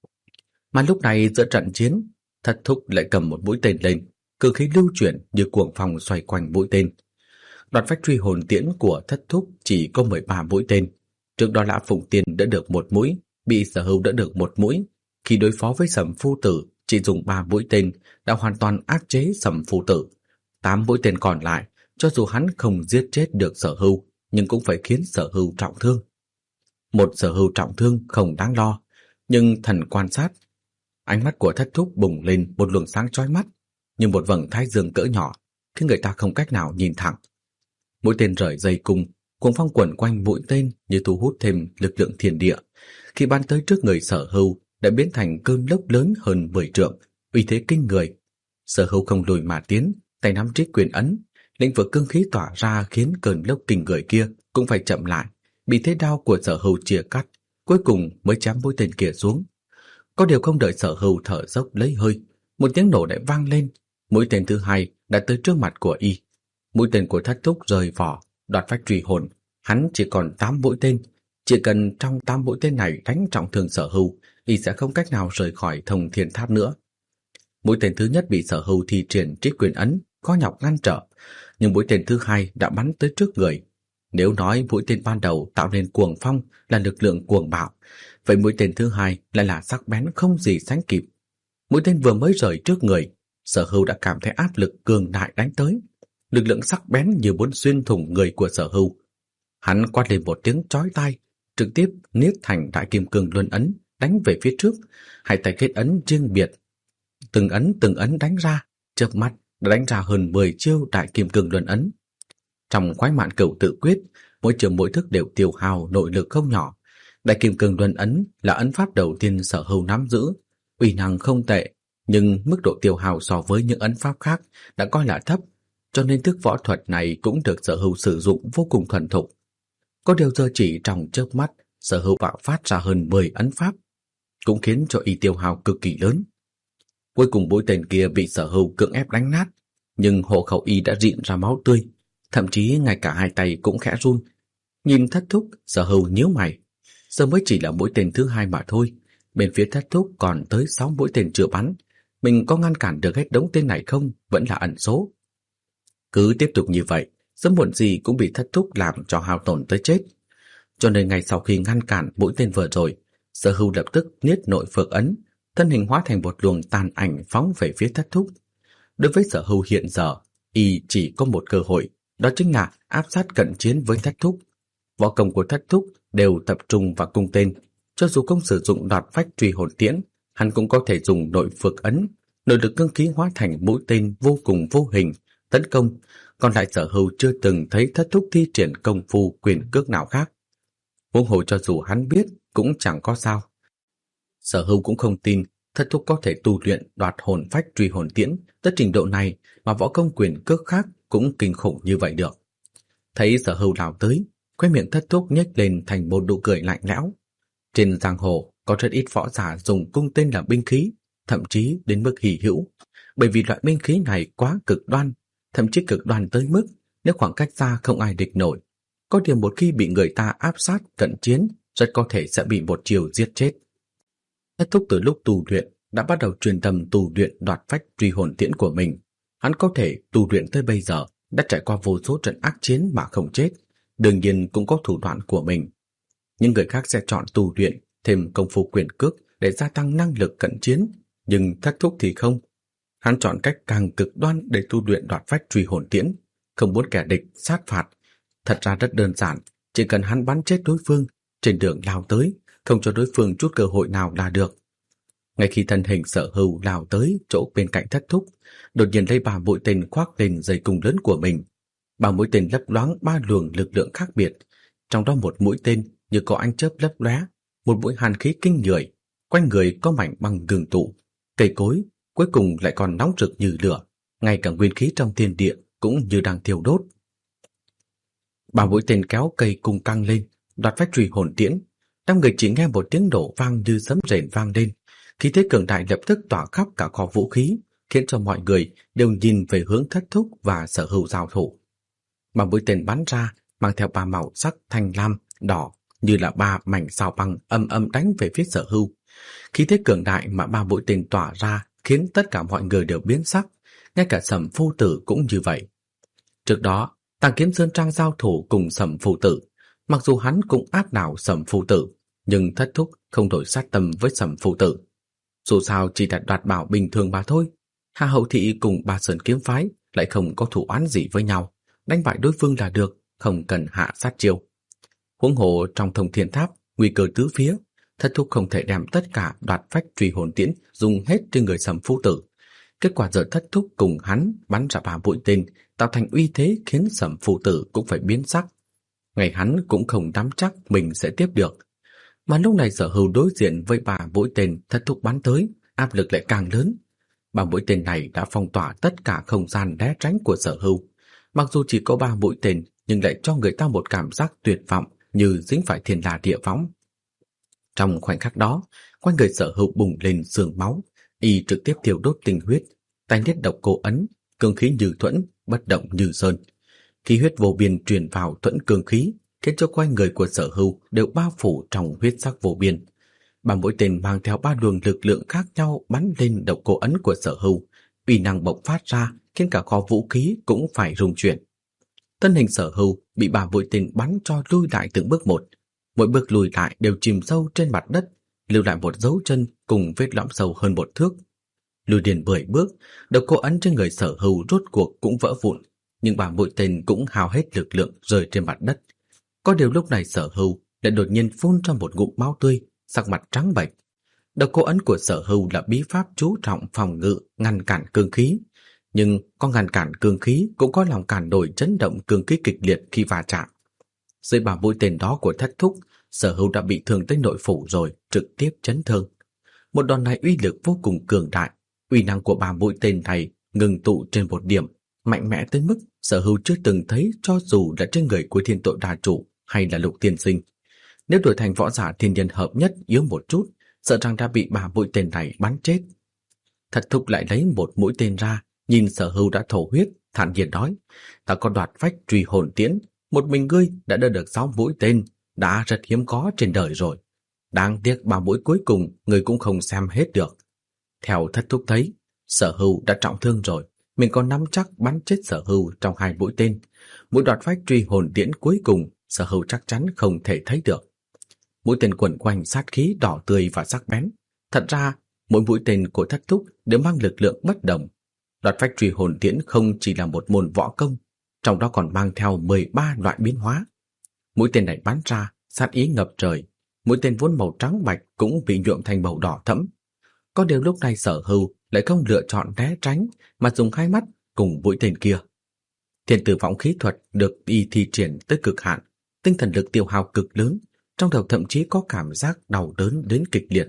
Speaker 1: Mà lúc này giữa trận chiến, Thất Thúc lại cầm một mũi tên lên, cự khí lưu chuyển như cuồng phong xoay quanh mũi tên. Đoạt phách truy hồn tiễn của Thất Thúc chỉ có mười ba mũi tên. Trước đó Lã Phụng Tiên đã được một mũi, bị Sở Hưu đã được một mũi. Khi đối phó với Sầm Phu Tử, chỉ dùng ba mũi tên đã hoàn toàn áp chế Sầm Phu Tử. Tám mũi tên còn lại, cho dù hắn không giết chết được Sở Hưu, nhưng cũng phải khiến Sở Hưu trọng thương. Một Sở Hưu trọng thương không đáng lo, nhưng thần quan sát, ánh mắt của Thất Thúc bùng lên một luồng sáng chói mắt, như một vầng thái dương cỡ nhỏ, khiến người ta không cách nào nhìn thẳng. Mũi tên rời dây cung, cuồng phong quẩn quanh mũi tên như thu hút thêm lực lượng thiên địa. Khi bắn tới trước người Sở Hưu, đã biến thành cơn lốc lớn hơn mười trượng, uy thế kinh người. Sở Hưu không lùi mà tiến, tay nắm trích quyền ấn, lĩnh vực cương khí tỏa ra khiến cơn lốc kinh người kia cũng phải chậm lại, bị thế đao của Sở Hưu chia cắt, cuối cùng mới chém mũi tên kia xuống. Có điều không đợi Sở Hưu thở dốc lấy hơi, một tiếng nổ lại vang lên, mũi tên thứ hai đã tới trước mặt của y. Mũi tên của Thất Thúc rời vỏ, đoạt phách truy hồn, hắn chỉ còn tám mũi tên, chỉ cần trong tám mũi tên này đánh trọng thương Sở Hưu, y sẽ không cách nào rời khỏi Thông Thiên Tháp nữa. Mũi tên thứ nhất bị Sở Hưu thi triển trích quyền ấn, có nhọc ngăn trở, nhưng mũi tên thứ hai đã bắn tới trước người. Nếu nói mũi tên ban đầu tạo nên cuồng phong là lực lượng cuồng bạo, vậy mũi tên thứ hai lại là sắc bén không gì sánh kịp. Mũi tên vừa mới rời trước người, Sở Hưu đã cảm thấy áp lực cường đại đánh tới. Lực lượng sắc bén như muốn xuyên thủng người của Sở Hưu. Hắn quát lên một tiếng chói tai, trực tiếp niết thành đại kim cương luân ấn, đánh về phía trước, hai tay kết ấn riêng biệt. Từng ấn từng ấn đánh ra, chớp mắt đã đánh ra hơn mười chiêu đại kim cương luân ấn. Trong khoái mạn cửu tự quyết, mỗi chiêu mỗi thức đều tiêu hao nội lực không nhỏ. Đại kim cương luân ấn là ấn pháp đầu tiên Sở Hưu nắm giữ, uy năng không tệ, nhưng mức độ tiêu hao so với những ấn pháp khác đã coi là thấp, cho nên thức võ thuật này cũng được Sở Hưu sử dụng vô cùng thuần thục. Có điều giờ chỉ trong chớp mắt, Sở Hưu bạo phát ra hơn mười ấn pháp, cũng khiến cho y tiêu hao cực kỳ lớn. Cuối cùng mũi tên kia bị Sở Hưu cưỡng ép đánh nát, nhưng hộ khẩu y đã rịn ra máu tươi, thậm chí ngay cả hai tay cũng khẽ run. Nhìn Thất Thúc, Sở Hưu nhíu mày. Giờ mới chỉ là mũi tên thứ hai mà thôi, bên phía Thất Thúc còn tới sáu mũi tên chưa bắn, mình có ngăn cản được hết đống tên này không vẫn là ẩn số. Cứ tiếp tục như vậy, sớm muộn gì cũng bị Thất Thúc làm cho hao tổn tới chết. Cho nên ngay sau khi ngăn cản mũi tên vừa rồi, Sở Hưu lập tức niết nội phược ấn, thân hình hóa thành một luồng tàn ảnh phóng về phía Thất Thúc. Đối với Sở Hưu hiện giờ, y chỉ có một cơ hội, đó chính là áp sát cận chiến với Thất Thúc. Võ công của Thất Thúc đều tập trung vào cung tên, cho dù không sử dụng đoạt phách truy hồn tiễn, hắn cũng có thể dùng nội phược ấn, nội lực cương khí hóa thành mũi tên vô cùng vô hình tấn công. Còn lại Sở Hưu chưa từng thấy Thất Thúc thi triển công phu quyền cước nào khác. Huống hồ cho dù hắn biết cũng chẳng có sao. Sở Hưu cũng không tin Thất Thúc có thể tu luyện đoạt hồn phách truy hồn tiễn tới trình độ này mà võ công quyền cước khác cũng kinh khủng như vậy được. Thấy Sở Hưu lao tới, khóe miệng Thất Thúc nhếch lên thành một nụ cười lạnh lẽo. Trên giang hồ có rất ít võ giả dùng cung tên làm binh khí, thậm chí đến mức hỉ hữu, bởi vì loại binh khí này quá cực đoan, thậm chí cực đoan tới mức nếu khoảng cách xa không ai địch nổi. Có điều một khi bị người ta áp sát cận chiến, rất có thể sẽ bị một chiều giết chết. Thất Thúc từ lúc tu luyện đã bắt đầu truyền tâm tu luyện đoạt phách truy hồn tiễn của mình. Hắn có thể tu luyện tới bây giờ đã trải qua vô số trận ác chiến mà không chết, đương nhiên cũng có thủ đoạn của mình. Những người khác sẽ chọn tu luyện thêm công phu quyền cước để gia tăng năng lực cận chiến, nhưng Thất Thúc thì không. Hắn chọn cách càng cực đoan để tu luyện đoạt phách truy hồn tiễn, không muốn kẻ địch sát phạt. Thật ra rất đơn giản, chỉ cần hắn bắn chết đối phương, trên đường lao tới, không cho đối phương chút cơ hội nào là được. Ngay khi thân hình Sở Hưu lao tới chỗ bên cạnh Thất Thúc, đột nhiên lấy ba mũi tên khoác lên dây cung lớn của mình. Ba mũi tên lấp loáng ba luồng lực lượng khác biệt, trong đó một mũi tên như có ánh chớp lấp lóe, một mũi hàn khí kinh người, quanh người có mảnh băng ngừng tụ, cây cối cuối cùng lại còn nóng rực như lửa, ngay cả nguyên khí trong thiên địa cũng như đang thiêu đốt. Ba mũi tên kéo cây cung căng lên, đoạt phách truy hồn tiễn. Năm người chỉ nghe một tiếng nổ vang như sấm rền vang lên, khí thế cường đại lập tức tỏa khắp cả kho vũ khí, khiến cho mọi người đều nhìn về hướng Thất Thúc và Sở Hưu giao thủ. Ba mũi tên bắn ra mang theo ba màu sắc thanh lam, đỏ, như là ba mảnh sao băng âm âm đánh về phía Sở Hưu. Khí thế cường đại mà ba mũi tên tỏa ra khiến tất cả mọi người đều biến sắc, ngay cả Sầm Phu Tử cũng như vậy. Trước đó, Tàng Kiếm Sơn Trang giao thủ cùng Sầm Phu Tử, mặc dù hắn cũng áp đảo Sầm Phu Tử, nhưng Thất Thúc không đổi sát tâm với Sầm Phu Tử. Dù sao chỉ là đoạt bảo bình thường mà thôi. Hà Hậu Thị cùng Ba Sơn Kiếm Phái lại không có thủ oán gì với nhau, đánh bại đối phương là được, không cần hạ sát chiêu. Huống hồ trong Thông Thiên Tháp, nguy cơ tứ phía, Thất Thúc không thể đem tất cả đoạt phách truy hồn tiễn dùng hết trên người Sầm Phu Tử. Kết quả giờ Thất Thúc cùng hắn bắn ra ba mũi tên, tạo thành uy thế khiến Sầm Phu Tử cũng phải biến sắc. Ngày hắn cũng không nắm chắc mình sẽ tiếp được. Mà lúc này Sở Hưu đối diện với ba mũi tên Thất Thúc bắn tới, áp lực lại càng lớn. Ba mũi tên này đã phong tỏa tất cả không gian né tránh của Sở Hưu. Mặc dù chỉ có ba mũi tên, nhưng lại cho người ta một cảm giác tuyệt vọng như dính phải thiên la địa võng. Trong khoảnh khắc đó, quanh người Sở Hưu bùng lên sương máu, y trực tiếp thiêu đốt tinh huyết, tay niết độc cô ấn, cương khí như thuẫn, bất động như sơn. Khí huyết vô biên truyền vào thuẫn cương khí, khiến cho quanh người của Sở Hưu đều bao phủ trong huyết sắc vô biên. Ba mũi tên mang theo ba luồng lực lượng khác nhau bắn lên độc cô ấn của Sở Hưu, uy năng bộc phát ra khiến cả kho vũ khí cũng phải rung chuyển. Thân hình Sở Hưu bị ba mũi tên bắn cho lùi lại từng bước một, mỗi bước lùi lại đều chìm sâu trên mặt đất, lưu lại một dấu chân cùng vết lõm sâu hơn một thước. Lùi liền mười bước, độc cô ấn trên người Sở Hưu rốt cuộc cũng vỡ vụn, nhưng ba mũi tên cũng hao hết lực lượng rơi trên mặt đất. Có điều lúc này Sở Hưu lại đột nhiên phun ra một ngụm máu tươi, sắc mặt trắng bệch. Độc cô ấn của Sở Hưu là bí pháp chú trọng phòng ngự, ngăn cản cương khí. nhưng có ngăn cản cương khí cũng có lòng cản nổi chấn động cương khí kịch liệt khi va chạm. Dưới ba mũi tên đó của Thất Thúc, Sở Hưu đã bị thương tới nội phủ rồi, trực tiếp chấn thương. Một đòn này uy lực vô cùng cường đại, uy năng của ba mũi tên này ngừng tụ trên một điểm, mạnh mẽ tới mức Sở Hưu chưa từng thấy cho dù là trên người của Thiên Tội Đà Chủ hay là Lục Tiên Sinh. Nếu đổi thành võ giả thiên nhân hợp nhất yếu một chút, sợ rằng đã bị ba mũi tên này bắn chết. Thất Thúc lại lấy một mũi tên ra, nhìn Sở Hưu đã thổ huyết, thản nhiên nói: "Ta có đoạt phách truy hồn tiễn, một mình ngươi đã đỡ được sáu mũi tên, đã rất hiếm có trên đời rồi. Đáng tiếc ba mũi cuối cùng ngươi cũng không xem hết được." Theo Thất Thúc thấy, Sở Hưu đã trọng thương rồi, mình còn nắm chắc bắn chết Sở Hưu trong hai mũi tên. Mũi đoạt phách truy hồn tiễn cuối cùng, Sở Hưu chắc chắn không thể thấy được. Mũi tên quẩn quanh sát khí đỏ tươi và sắc bén. Thật ra, mỗi mũi tên của Thất Thúc đều mang lực lượng bất đồng. Đoạt phách truy hồn tiễn không chỉ là một môn võ công, trong đó còn mang theo mười ba loại biến hóa. Mũi tên này bắn ra, sát ý ngập trời. Mũi tên vốn màu trắng bạch cũng bị nhuộm thành màu đỏ thẫm. Có điều lúc này Sở Hưu lại không lựa chọn né tránh, mà dùng hai mắt cùng mũi tên kia. Thiên tử vọng khí thuật được y thi triển tới cực hạn, tinh thần lực tiêu hao cực lớn, trong đầu thậm chí có cảm giác đau đớn đến kịch liệt.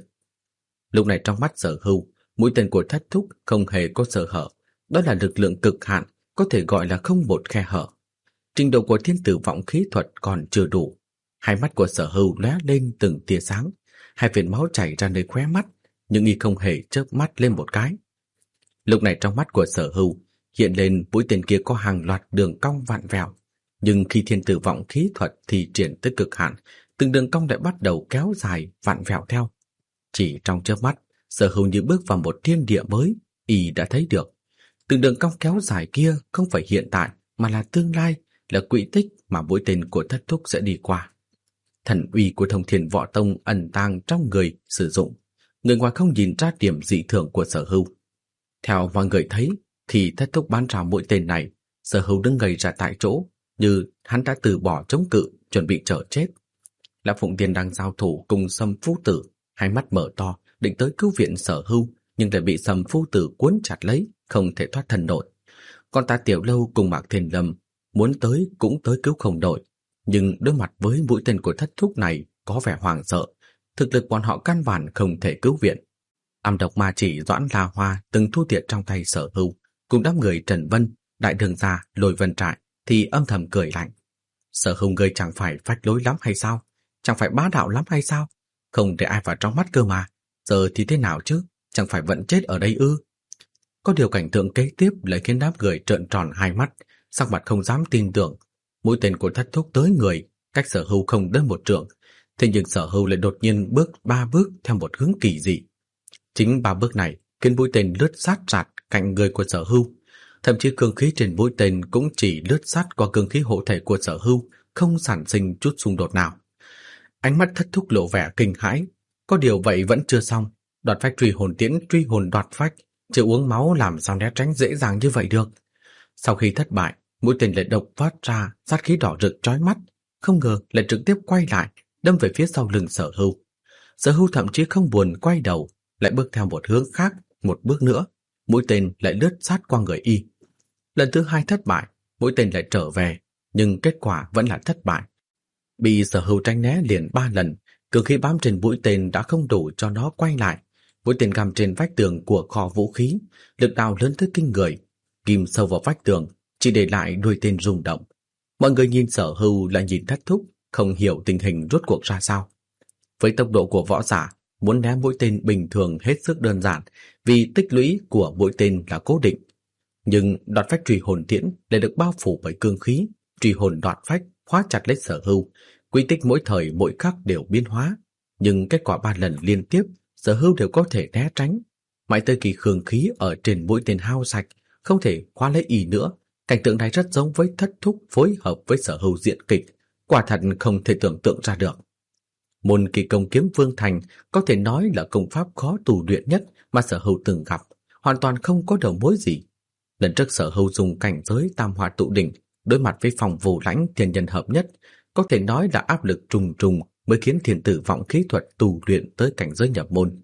Speaker 1: Lúc này trong mắt Sở Hưu, mũi tên của Thất Thúc không hề có sơ hở, đó là lực lượng cực hạn, có thể gọi là không một khe hở. Trình độ của thiên tử vọng khí thuật còn chưa đủ. Hai mắt của Sở Hưu lóe lên từng tia sáng, hai vệt máu chảy ra nơi khóe mắt, nhưng y không hề chớp mắt lên một cái. Lúc này trong mắt của Sở Hưu hiện lên mũi tên kia có hàng loạt đường cong vặn vẹo, nhưng khi thiên tử vọng khí thuật thì triển tới cực hạn, từng đường cong lại bắt đầu kéo dài vặn vẹo theo. Chỉ trong chớp mắt, Sở Hưu như bước vào một thiên địa mới, y đã thấy được. Từng đường cong kéo dài kia không phải hiện tại mà là tương lai, là quỹ tích mà mũi tên của Thất Thúc sẽ đi qua. Thần uy của Thông Thiên Võ Tông ẩn tàng trong người sử dụng, người ngoài không nhìn ra điểm dị thường của Sở Hưu. Theo mọi người thấy, khi Thất Thúc bắn ra mũi tên này, Sở Hưu đứng ngây ra tại chỗ, như hắn đã từ bỏ chống cự, chuẩn bị chờ chết. Lã Phụng Tiên đang giao thủ cùng Sâm Phu Tử, hai mắt mở to, định tới cứu viện Sở Hưu, nhưng lại bị Sâm Phu Tử cuốn chặt lấy, không thể thoát thân nổi. Còn Ta Tiểu Lâu cùng Mạc Thiên Lâm muốn tới cũng tới cứu không nổi, nhưng đối mặt với mũi tên của Thất Thúc này có vẻ hoảng sợ, thực lực bọn họ căn bản không thể cứu viện. Âm độc ma chỉ Doãn La Hoa từng thu tiệt trong tay Sở Hưu, cùng đám người Trần Vân, Đại Đường Gia, Lôi Vân Trại thì âm thầm cười lạnh. Sở Hưu ngươi chẳng phải phách lối lắm hay sao? Chẳng phải bá đạo lắm hay sao? Không để ai vào trong mắt cơ mà. Giờ thì thế nào chứ? Chẳng phải vẫn chết ở đây ư? Có điều cảnh tượng kế tiếp lại khiến đám người trợn tròn hai mắt, sắc mặt không dám tin tưởng. Mũi tên của Thất Thúc tới người, cách Sở Hưu không đến một trượng, thế nhưng Sở Hưu lại đột nhiên bước ba bước theo một hướng kỳ dị. Chính ba bước này khiến mũi tên lướt sát rạt cạnh người của Sở Hưu, thậm chí cương khí trên mũi tên cũng chỉ lướt sát qua cương khí hộ thể của Sở Hưu, không sản sinh chút xung đột nào. Ánh mắt Thất Thúc lộ vẻ kinh hãi, có điều vậy vẫn chưa xong. Đoạt phách truy hồn tiễn, truy hồn đoạt phách, chưa uống máu làm sao né tránh dễ dàng như vậy được. Sau khi thất bại, mũi tên lại độc phát ra sát khí đỏ rực chói mắt, không ngờ lại trực tiếp quay lại, đâm về phía sau lưng Sở Hưu. Sở Hưu thậm chí không buồn quay đầu, lại bước theo một hướng khác, một bước nữa, mũi tên lại lướt sát qua người y. Lần thứ hai thất bại, mũi tên lại trở về, nhưng kết quả vẫn là thất bại. Bị Sở Hưu tránh né liền ba lần, cường khí bám trên mũi tên đã không đủ cho nó quay lại. Mũi tên găm trên vách tường của kho vũ khí, lực đạo lớn tới kinh người, ghim sâu vào vách tường, chỉ để lại đuôi tên rung động. Mọi người nhìn Sở Hưu lại nhìn Thất Thúc, không hiểu tình hình rốt cuộc ra sao. Với tốc độ của võ giả, muốn né mũi tên bình thường hết sức đơn giản, vì tích lũy của mũi tên là cố định. Nhưng đoạt phách truy hồn tiễn lại được bao phủ bởi cương khí, truy hồn đoạt phách khóa chặt lấy Sở Hưu, quy tích mỗi thời mỗi khắc đều biến hóa, nhưng kết quả ba lần liên tiếp, Sở Hưu đều có thể né tránh. Mãi tới khi cương khí ở trên mũi tên hao sạch, không thể khóa lấy y nữa. Cảnh tượng này rất giống với Thất Thúc phối hợp với Sở Hưu diễn kịch, quả thật không thể tưởng tượng ra được. Môn kỳ công kiếm vương thành có thể nói là công pháp khó tu luyện nhất mà Sở Hưu từng gặp, hoàn toàn không có đầu mối gì. Lần trước Sở Hưu dùng cảnh giới tam hỏa tụ đỉnh đối mặt với phòng Vô Lãnh thiên nhân hợp nhất, có thể nói là áp lực trùng trùng mới khiến thiên tử vọng khí thuật tu luyện tới cảnh giới nhập môn.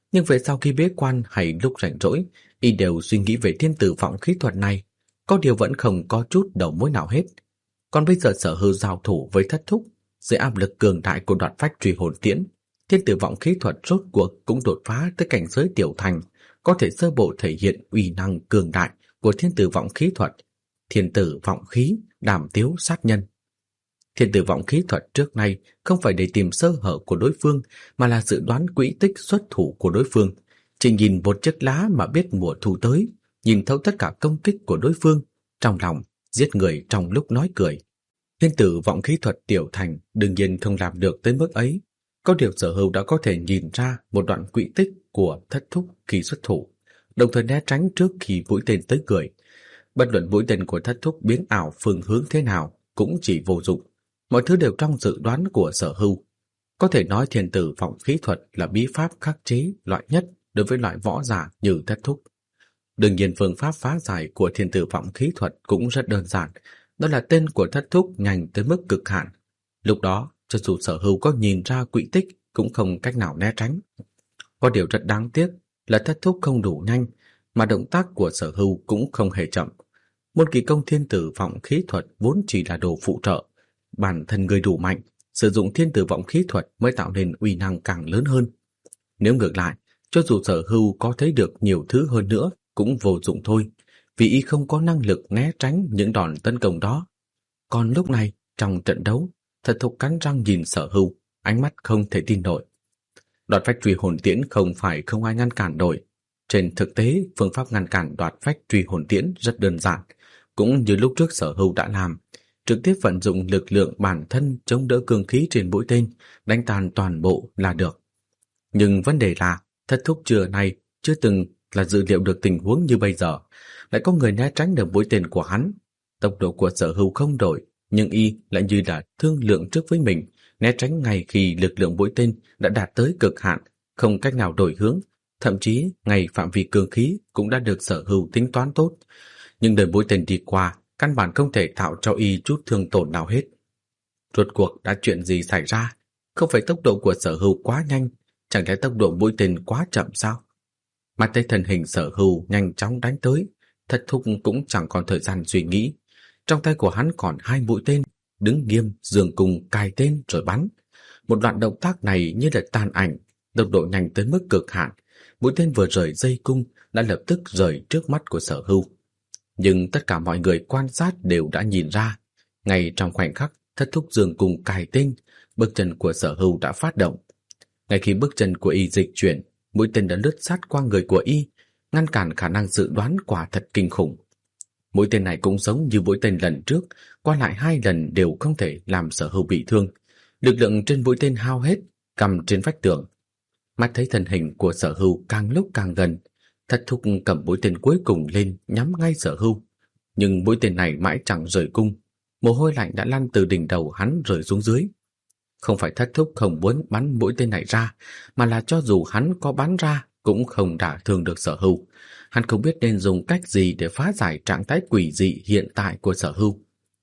Speaker 1: Nhưng về sau khi bế quan hay lúc rảnh rỗi, y đều suy nghĩ về thiên tử vọng khí thuật này, có điều vẫn không có chút đầu mối nào hết. Còn bây giờ Sở Hưu giao thủ với Thất Thúc, dưới áp lực cường đại của Đoạt Phách Truy Hồn Tiễn, thiên tử vọng khí thuật rốt cuộc cũng đột phá tới cảnh giới tiểu thành, có thể sơ bộ thể hiện uy năng cường đại của thiên tử vọng khí thuật. Thiên tử vọng khí, đàm tiếu sát nhân. Thiên tử vọng khí thuật trước nay không phải để tìm sơ hở của đối phương, mà là dự đoán quỹ tích xuất thủ của đối phương. Chỉ nhìn một chiếc lá mà biết mùa thu tới, nhìn thấu tất cả công kích của đối phương, trong lòng giết người trong lúc nói cười. Thiên tử vọng khí thuật tiểu thành đương nhiên không làm được tới mức ấy. Có điều Sở Hưu đã có thể nhìn ra một đoạn quỹ tích của Thất Thúc khi xuất thủ, đồng thời né tránh trước khi mũi tên tới người. Bất luận mũi tên của Thất Thúc biến ảo phương hướng thế nào cũng chỉ vô dụng. Mọi thứ đều trong dự đoán của Sở Hưu. Có thể nói thiên tử vọng khí thuật là bí pháp khắc chế loại nhất đối với loại võ giả như Thất Thúc. Đương nhiên phương pháp phá giải của thiên tử vọng khí thuật cũng rất đơn giản, đó là tên của Thất Thúc nhanh tới mức cực hạn. Lúc đó, cho dù Sở Hưu có nhìn ra quỹ tích cũng không cách nào né tránh. Có điều rất đáng tiếc là Thất Thúc không đủ nhanh, mà động tác của Sở Hưu cũng không hề chậm. Môn kỳ công thiên tử vọng khí thuật vốn chỉ là đồ phụ trợ, bản thân người đủ mạnh, sử dụng thiên tử vọng khí thuật mới tạo nên uy năng càng lớn hơn. Nếu ngược lại, cho dù Sở Hưu có thấy được nhiều thứ hơn nữa cũng vô dụng thôi, vì y không có năng lực né tránh những đòn tấn công đó. Còn lúc này, trong trận đấu, Thất Thúc cắn răng nhìn Sở Hưu, ánh mắt không thể tin nổi. Đoạt Phách Truy Hồn Tiễn không phải không ai ngăn cản nổi. Trên thực tế, phương pháp ngăn cản Đoạt Phách Truy Hồn Tiễn rất đơn giản, cũng như lúc trước Sở Hưu đã làm, trực tiếp vận dụng lực lượng bản thân chống đỡ cương khí trên mũi tên, đánh tan toàn bộ là được. Nhưng vấn đề là, Thất Thúc trưa nay chưa từng là dự liệu được tình huống như bây giờ, lại có người né tránh được mũi tên của hắn. Tốc độ của Sở Hưu không đổi, nhưng y lại như là thương lượng trước với mình, né tránh ngay khi lực lượng mũi tên đã đạt tới cực hạn, không cách nào đổi hướng, thậm chí ngay phạm vi cương khí cũng đã được Sở Hưu tính toán tốt. Nhưng đời mũi tên đi qua, căn bản không thể tạo cho y chút thương tổn nào hết. Rốt cuộc đã chuyện gì xảy ra? Không phải tốc độ của Sở Hưu quá nhanh, chẳng lẽ tốc độ mũi tên quá chậm sao? Mắt thấy thân hình Sở Hưu nhanh chóng đánh tới, Thất Thúc cũng chẳng còn thời gian suy nghĩ. Trong tay của hắn còn hai mũi tên, đứng nghiêm giường cùng cài tên rồi bắn. Một loạt động tác này như là tàn ảnh, tốc độ nhanh tới mức cực hạn. Mũi tên vừa rời dây cung đã lập tức rời trước mắt của Sở Hưu. Nhưng tất cả mọi người quan sát đều đã nhìn ra, ngay trong khoảnh khắc Thất Thúc giường cùng cài tên, bước chân của Sở Hưu đã phát động. Ngay khi bước chân của y dịch chuyển, mũi tên đã lướt sát qua người của y, ngăn cản khả năng dự đoán quả thật kinh khủng. Mũi tên này cũng giống như mũi tên lần trước, qua lại hai lần đều không thể làm Sở Hưu bị thương. Lực lượng trên mũi tên hao hết, cầm trên vách tường. Mắt thấy thân hình của Sở Hưu càng lúc càng gần, Thất Thúc cầm mũi tên cuối cùng lên nhắm ngay Sở Hưu. Nhưng mũi tên này mãi chẳng rời cung, mồ hôi lạnh đã lăn từ đỉnh đầu hắn rơi xuống dưới. Không phải Thất Thúc không muốn bắn mũi tên này ra, mà là cho dù hắn có bắn ra cũng không đả thương được Sở Hưu. Hắn không biết nên dùng cách gì để phá giải trạng thái quỷ dị hiện tại của Sở Hưu.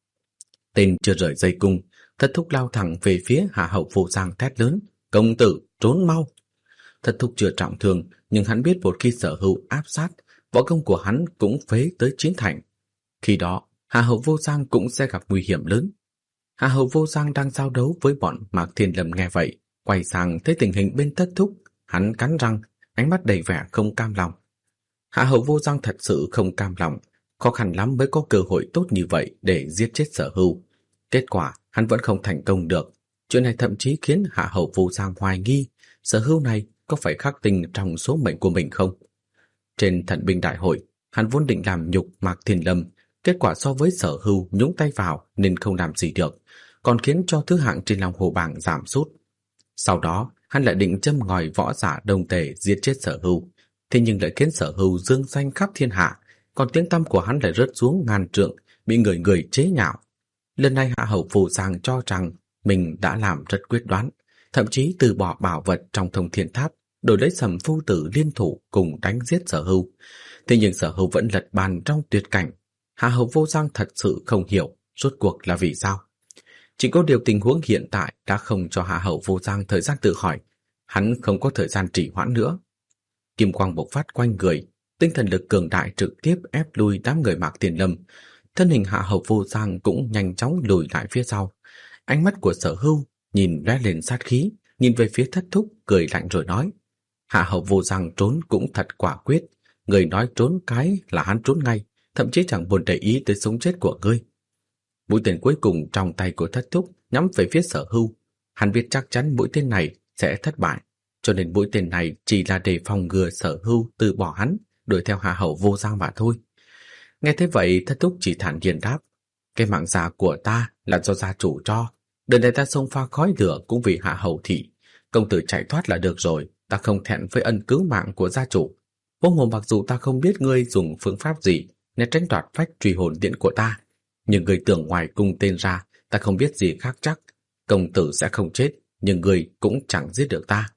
Speaker 1: Tên chưa rời dây cung, Thất Thúc lao thẳng về phía Hạ Hậu Vô Giang thét lớn: "Công tử, trốn mau!" Thất Thúc chưa trọng thương, nhưng hắn biết một khi Sở Hưu áp sát, võ công của hắn cũng phế tới chín thành. Khi đó, Hạ Hậu Vô Giang cũng sẽ gặp nguy hiểm lớn. Hạ Hậu Vô Giang đang giao đấu với bọn Mạc Thiên Lâm nghe vậy, quay sang thấy tình hình bên Thất Thúc, hắn cắn răng, ánh mắt đầy vẻ không cam lòng. Hạ Hậu Vô Giang thật sự không cam lòng, khó khăn lắm mới có cơ hội tốt như vậy để giết chết Sở Hưu. Kết quả, hắn vẫn không thành công được. Chuyện này thậm chí khiến Hạ Hậu Vô Giang hoài nghi, Sở Hưu này có phải khắc tinh trong số mệnh của mình không? Trên Thần binh đại hội, hắn vốn định làm nhục Mạc Thiên Lâm, kết quả so với Sở Hưu nhúng tay vào nên không làm gì được, còn khiến cho thứ hạng trên Long Hồ bảng giảm sút. Sau đó, hắn lại định châm ngòi võ giả Đông Tề giết chết Sở Hưu, thế nhưng lại khiến Sở Hưu dương danh khắp thiên hạ, còn tiếng tăm của hắn lại rớt xuống ngàn trượng, bị người người chế nhạo. Lần này Hạ Hậu Vô Giang cho rằng mình đã làm rất quyết đoán, thậm chí từ bỏ bảo vật trong Thông Thiên Tháp, đổi lấy Sầm Phu Tử liên thủ cùng đánh giết Sở Hưu. Thế nhưng Sở Hưu vẫn lật bàn trong tuyệt cảnh. Hạ Hậu Vô Giang thật sự không hiểu rốt cuộc là vì sao. Chỉ có điều tình huống hiện tại đã không cho Hạ Hậu Vô Giang thời gian tự hỏi, hắn không có thời gian trì hoãn nữa. kim quang bộc phát quanh người, tinh thần lực cường đại trực tiếp ép lui đám người Mạc Tiền Lâm. Thân hình Hạ Hầu Vô Giang cũng nhanh chóng lùi lại phía sau. Ánh mắt của Sở Hưu nhìn lóe lên sát khí, nhìn về phía Thất Thúc cười lạnh rồi nói: Hạ Hầu Vô Giang trốn cũng thật quả quyết, người nói trốn cái là hắn trốn ngay, thậm chí chẳng buồn để ý tới sống chết của ngươi. Mũi tên cuối cùng trong tay của Thất Thúc nhắm về phía Sở Hưu. Hắn biết chắc chắn mũi tên này sẽ thất bại, cho nên mũi tên này chỉ là để phòng ngừa Sở Hưu từ bỏ hắn, đuổi theo Hạ Hầu Vô Giang mà thôi. Nghe thế vậy, Thất Thúc chỉ thản nhiên đáp: cái mạng già của ta là do gia chủ cho, đời này ta xông pha khói lửa cũng vì Hạ Hầu thị, công tử chạy thoát là được rồi, ta không thẹn với ân cứu mạng của gia chủ. Huống hồ mặc dù ta không biết ngươi dùng phương pháp gì để tránh đoạt phách truy hồn tiễn của ta, nhưng ngươi tưởng ngoài cung tên ra, ta không biết gì khác chắc. Công tử sẽ không chết, nhưng ngươi cũng chẳng giết được ta.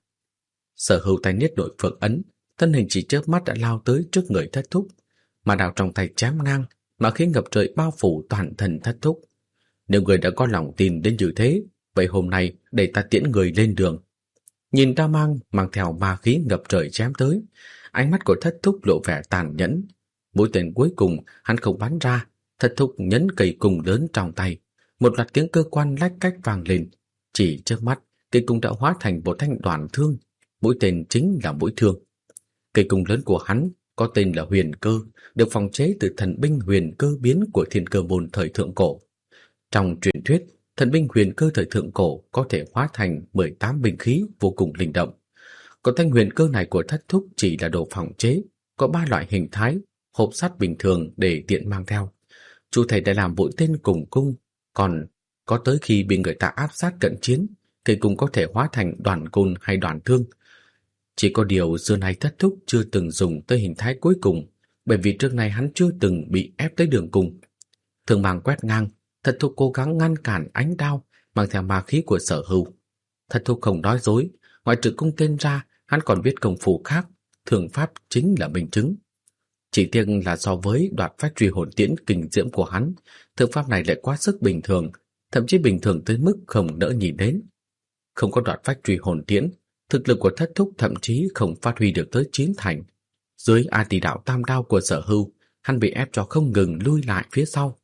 Speaker 1: Sở Hưu tay niết nội phượng ấn, thân hình chỉ chớp mắt đã lao tới trước người Thất Thúc, mà đào trong tay chém ngang, mà khí ngập trời bao phủ toàn thân Thất Thúc. Nếu người đã có lòng tin đến như thế, vậy hôm nay để ta tiễn người lên đường. Nhìn đao mang mang theo ma khí ngập trời chém tới, ánh mắt của Thất Thúc lộ vẻ tàn nhẫn. Mũi tên cuối cùng hắn không bắn ra, Thất Thúc nhấn cây cung lớn trong tay, một loạt tiếng cơ quan lách cách vang lên. Chỉ trước mắt, cây cung đã hóa thành một thanh đoàn thương, mũi tên chính là mũi thương. Cây cung lớn của hắn có tên là Huyền Cơ, được phòng chế từ thần binh huyền cơ biến của Thiên Cơ môn thời thượng cổ. Trong truyền thuyết, thần binh huyền cơ thời thượng cổ có thể hóa thành mười tám binh khí vô cùng linh động. Còn thanh huyền cơ này của Thất Thúc chỉ là đồ phòng chế, có ba loại hình thái, hộp sắt bình thường để tiện mang theo. Chủ thể đã làm mũi tên cùng cung, còn có tới khi bị người ta áp sát cận chiến, thì cũng có thể hóa thành đoàn côn hay đoàn thương. Chỉ có điều xưa nay Thất Thúc chưa từng dùng tới hình thái cuối cùng, bởi vì trước này hắn chưa từng bị ép tới đường cùng. Thường mang quét ngang, Thất Thúc cố gắng ngăn cản ánh đao mang theo ma khí của Sở Hưu. Thất Thúc không nói dối, ngoại trừ cung tên ra, hắn còn biết công phu khác, thường pháp chính là minh chứng. Chỉ tiếc là so với đoạt phách truy hồn tiễn kinh diễm của hắn, thương pháp này lại quá sức bình thường, thậm chí bình thường tới mức không nỡ nhìn đến. Không có đoạt phách truy hồn tiễn, thực lực của Thất Thúc thậm chí không phát huy được tới chín thành. Dưới A Tỳ đạo tam đao của Sở Hưu, hắn bị ép cho không ngừng lui lại phía sau.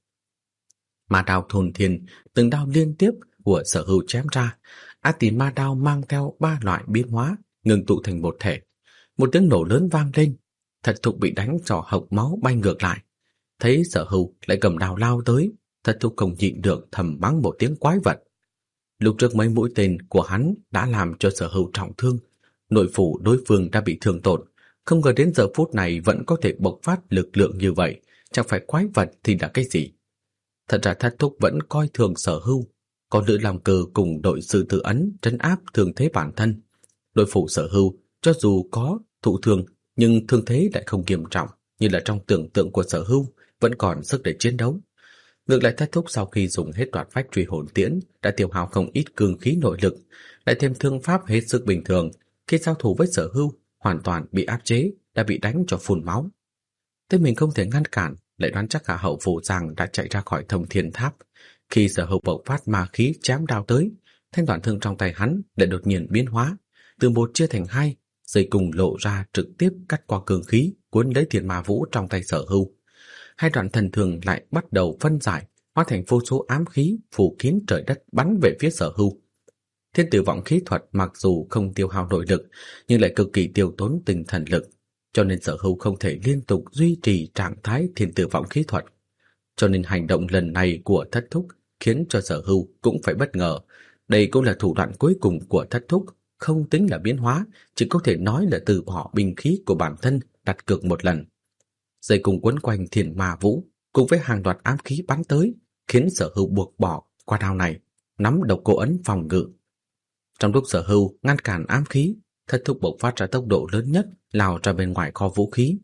Speaker 1: Ma đao thôn thiên, từng đao liên tiếp của Sở Hưu chém ra, A Tỳ ma đao mang theo ba loại biến hóa, ngừng tụ thành một thể. Một tiếng nổ lớn vang lên, Thất Thúc bị đánh cho hộc máu bay ngược lại. Thấy Sở Hưu lại cầm đao lao tới, Thất Thúc không nhịn được thầm mắng một tiếng quái vật. Lúc trước mấy mũi tên của hắn đã làm cho Sở Hưu trọng thương, nội phủ đối phương đã bị thương tổn, không ngờ đến giờ phút này vẫn có thể bộc phát lực lượng như vậy, chẳng phải quái vật thì là cái gì. Thật ra Thất Thúc vẫn coi thường Sở Hưu, có Lữ Lam Cơ cùng đội sư tử ấn trấn áp thương thế bản thân. Đội phủ Sở Hưu cho dù có thụ thương, nhưng thương thế lại không nghiêm trọng như là trong tưởng tượng của Sở Hưu, vẫn còn sức để chiến đấu. Ngược lại Thất Thúc sau khi dùng hết đoạt phách truy hồn tiễn đã tiêu hao không ít cương khí nội lực, lại thêm thương pháp hết sức bình thường, khi giao thủ với Sở Hưu hoàn toàn bị áp chế, đã bị đánh cho phun máu. Thế mình không thể ngăn cản, lại đoán chắc Hạ Hầu Vô Giang đã chạy ra khỏi Thông Thiên Tháp. Khi Sở Hưu bộc phát ma khí chém đao tới, thanh đoạn thương trong tay hắn lại đột nhiên biến hóa, từ một chia thành hai, dây cùng lộ ra trực tiếp cắt qua cương khí, cuốn lấy Thiên Ma Vũ trong tay Sở Hưu. Hai đoạn thần thường lại bắt đầu phân giải, hóa thành vô số ám khí phủ kín trời đất bắn về phía Sở Hưu. Thiên Tử Vọng khí thuật mặc dù không tiêu hao nội lực, nhưng lại cực kỳ tiêu tốn tinh thần lực, cho nên Sở Hưu không thể liên tục duy trì trạng thái Thiên Tử Vọng khí thuật. Cho nên hành động lần này của Thất Thúc khiến cho Sở Hưu cũng phải bất ngờ. Đây cũng là thủ đoạn cuối cùng của Thất Thúc, không tính là biến hóa, chỉ có thể nói là từ bỏ binh khí của bản thân, đặt cược một lần. Dây cùng quấn quanh Thiên Ma Vũ cùng với hàng loạt ám khí bắn tới, khiến Sở Hưu buộc bỏ qua đao này, nắm độc cô ấn phòng ngự. Trong lúc Sở Hưu ngăn cản ám khí, Thất Thúc bộc phát ra tốc độ lớn nhất, lao ra bên ngoài kho vũ khí.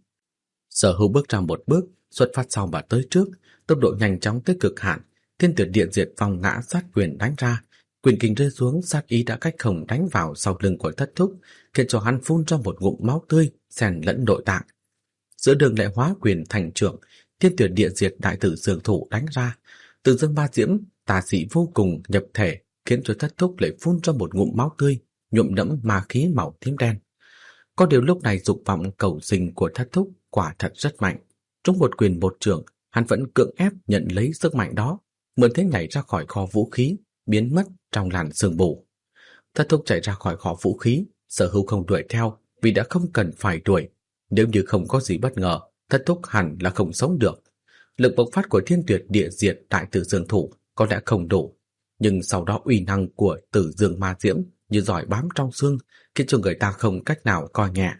Speaker 1: Sở Hưu bước ra một bước, xuất phát sau và tới trước, tốc độ nhanh chóng tới cực hạn, Thiên Tuyệt Điện Diệt Phong ngã sát quyền đánh ra, quyền kình rơi xuống, sát ý đã cách không đánh vào sau lưng của Thất Thúc, khiến cho hắn phun ra một ngụm máu tươi, xen lẫn nội tạng. Giữa đường lại hóa quyền thành trưởng, Thiên Tuyệt Địa Diệt Đại Tử Dược Thủ đánh ra, từ dương ba diễm tà dị vô cùng nhập thể, khiến cho Thất Thúc lại phun ra một ngụm máu tươi, nhuộm đẫm ma khí màu tím đen. Có điều lúc này dục vọng cầu sinh của Thất Thúc quả thật rất mạnh. Trong một quyền một trường, hắn vẫn cưỡng ép nhận lấy sức mạnh đó, mượn thế nhảy ra khỏi kho vũ khí, biến mất trong làn sương mù. Thất Thúc chạy ra khỏi kho vũ khí, Sở Hưu không đuổi theo vì đã không cần phải đuổi. Nếu như không có gì bất ngờ, Thất Thúc hẳn là không sống được. Lực bộc phát của Thiên Tuyệt Địa Diệt Đại Tử Dương Thủ có lẽ không đủ, nhưng sau đó uy năng của Tử Dương Ma Diễm như giỏi bám trong xương, khiến cho người ta không cách nào coi nhẹ.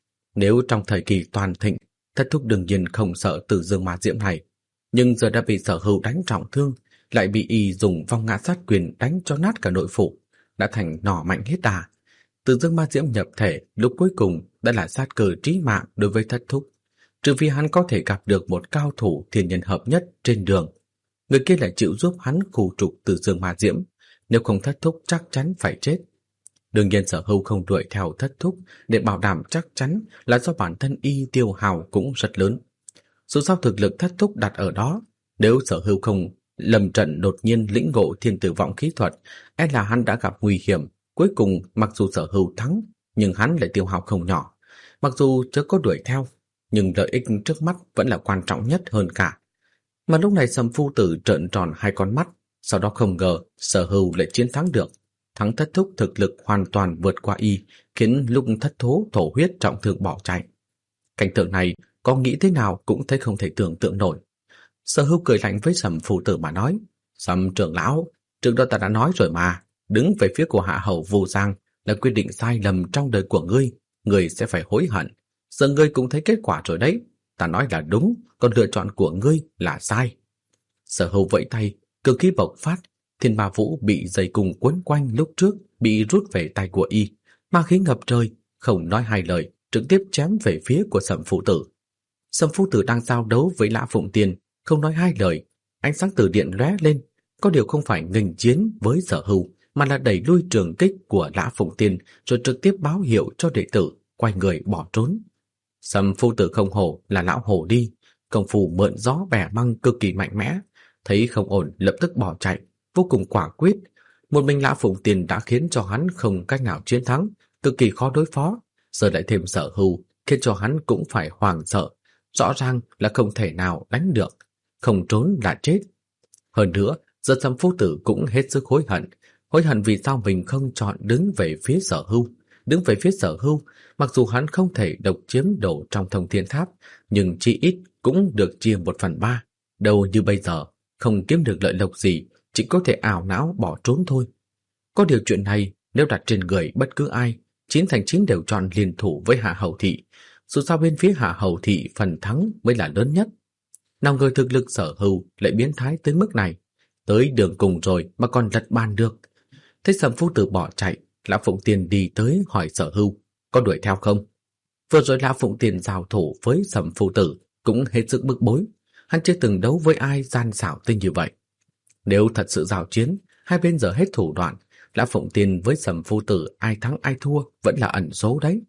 Speaker 1: Nếu trong thời kỳ toàn thịnh, Thất Thúc đương nhiên không sợ Tử Dương Ma Diễm này, nhưng giờ đã bị Sở Hưu đánh trọng thương, lại bị y dùng vong ngã sát quyền đánh cho nát cả nội phủ, đã thành nỏ mạnh hết đà. Tử Dương Ma Diễm nhập thể lúc cuối cùng đã là sát cơ trí mạng đối với Thất Thúc, trừ phi hắn có thể gặp được một cao thủ thiên nhân hợp nhất trên đường. Người kia lại chịu giúp hắn khu trục Tử Dương Ma Diễm, nếu không Thất Thúc chắc chắn phải chết. Đương nhiên Sở Hưu không đuổi theo Thất Thúc để bảo đảm chắc chắn là do bản thân y tiêu hào cũng rất lớn. Dù sao thực lực Thất Thúc đặt ở đó, nếu Sở Hưu không lầm trận đột nhiên lĩnh ngộ thiên tử vọng khí thuật, e là hắn đã gặp nguy hiểm. Cuối cùng mặc dù Sở Hưu thắng, nhưng hắn lại tiêu hao không nhỏ. Mặc dù chưa có đuổi theo, nhưng lợi ích trước mắt vẫn là quan trọng nhất hơn cả. Mà lúc này Sầm Phu Tử trợn tròn hai con mắt, sau đó không ngờ Sở Hưu lại chiến thắng được. Thắng Thất Thúc thực lực hoàn toàn vượt qua y, khiến lúc Thất Thố thổ huyết trọng thương bỏ chạy. Cảnh tượng này có nghĩ thế nào cũng thấy không thể tưởng tượng nổi. Sở Hưu cười lạnh với Sầm Phu Tử mà nói: Sầm trưởng lão, trước đó ta đã nói rồi mà, đứng về phía của hạ hầu Vu Giang là quyết định sai lầm trong đời của ngươi, ngươi sẽ phải hối hận. Giờ ngươi cũng thấy kết quả rồi đấy, ta nói là đúng, còn lựa chọn của ngươi là sai. Sở Hưu vẫy tay, cực khí bộc phát, Thiên Ma Vũ bị dây cung quấn quanh lúc trước bị rút về tay của y, ma khí ngập trời, không nói hai lời, trực tiếp chém về phía của Sầm Phu Tử. Sầm Phu Tử đang giao đấu với Lã Phụng Tiên, không nói hai lời, ánh sáng từ điện lóe lên, có điều không phải nghênh chiến với Sở Hưu, mà là đẩy lui trường kích của Lã Phụng Tiên, rồi trực tiếp báo hiệu cho đệ tử quay người bỏ trốn. Sầm Phu Tử không hổ là lão hổ đi, công phu mượn gió bẻ măng cực kỳ mạnh mẽ, thấy không ổn lập tức bỏ chạy, vô cùng quả quyết. Một mình Lã Phụng Tiên đã khiến cho hắn không cách nào chiến thắng, cực kỳ khó đối phó, giờ lại thêm Sở Hưu, khiến cho hắn cũng phải hoảng sợ, rõ ràng là không thể nào đánh được, không trốn là chết. Hơn nữa, giờ Sầm Phu Tử cũng hết sức hối hận, hối hận vì sao mình không chọn đứng về phía Sở Hưu. Đứng về phía Sở Hưu, mặc dù hắn không thể độc chiếm đồ trong Thông Thiên Tháp, nhưng chỉ ít cũng được chia một phần ba. Đâu như bây giờ, không kiếm được lợi lộc gì, chỉ có thể ảo não bỏ trốn thôi. Có điều chuyện này, nếu đặt trên người bất cứ ai, chín thành chín đều chọn liên thủ với Hạ Hầu Thị. Dù sao bên phía Hạ Hầu Thị phần thắng mới là lớn nhất. Nào ngờ thực lực Sở Hưu lại biến thái tới mức này, tới đường cùng rồi mà còn lật bàn được. Thấy Sầm Phu Tử bỏ chạy, Lã Phụng Tiên đi tới hỏi Sở Hưu có đuổi theo không. Vừa rồi Lã Phụng Tiên giao thủ với Sầm Phu Tử cũng hết sức bức bối, hắn chưa từng đấu với ai gian xảo tinh như vậy. Nếu thật sự giao chiến, hai bên giờ hết thủ đoạn, Lã Phụng Tiên với Sầm Phu Tử ai thắng ai thua vẫn là ẩn số đấy.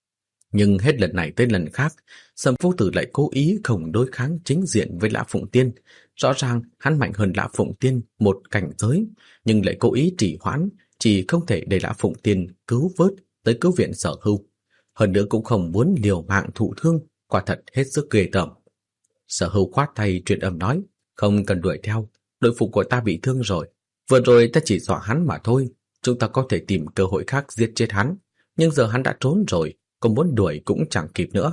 Speaker 1: Nhưng hết lần này tới lần khác, Sầm Phu Tử lại cố ý không đối kháng chính diện với Lã Phụng Tiên. Rõ ràng hắn mạnh hơn Lã Phụng Tiên một cảnh giới, nhưng lại cố ý trì hoãn, chỉ không thể để Lã Phụng Tiên cứu vớt tới cứu viện Sở Hưu. Hơn nữa cũng không muốn liều mạng thụ thương, quả thật hết sức ghê tởm. Sở Hưu khoát tay truyền âm nói: không cần đuổi theo, đội phục của ta bị thương rồi. Vừa rồi ta chỉ dọa hắn mà thôi, chúng ta có thể tìm cơ hội khác giết chết hắn, nhưng giờ hắn đã trốn rồi, còn muốn đuổi cũng chẳng kịp nữa.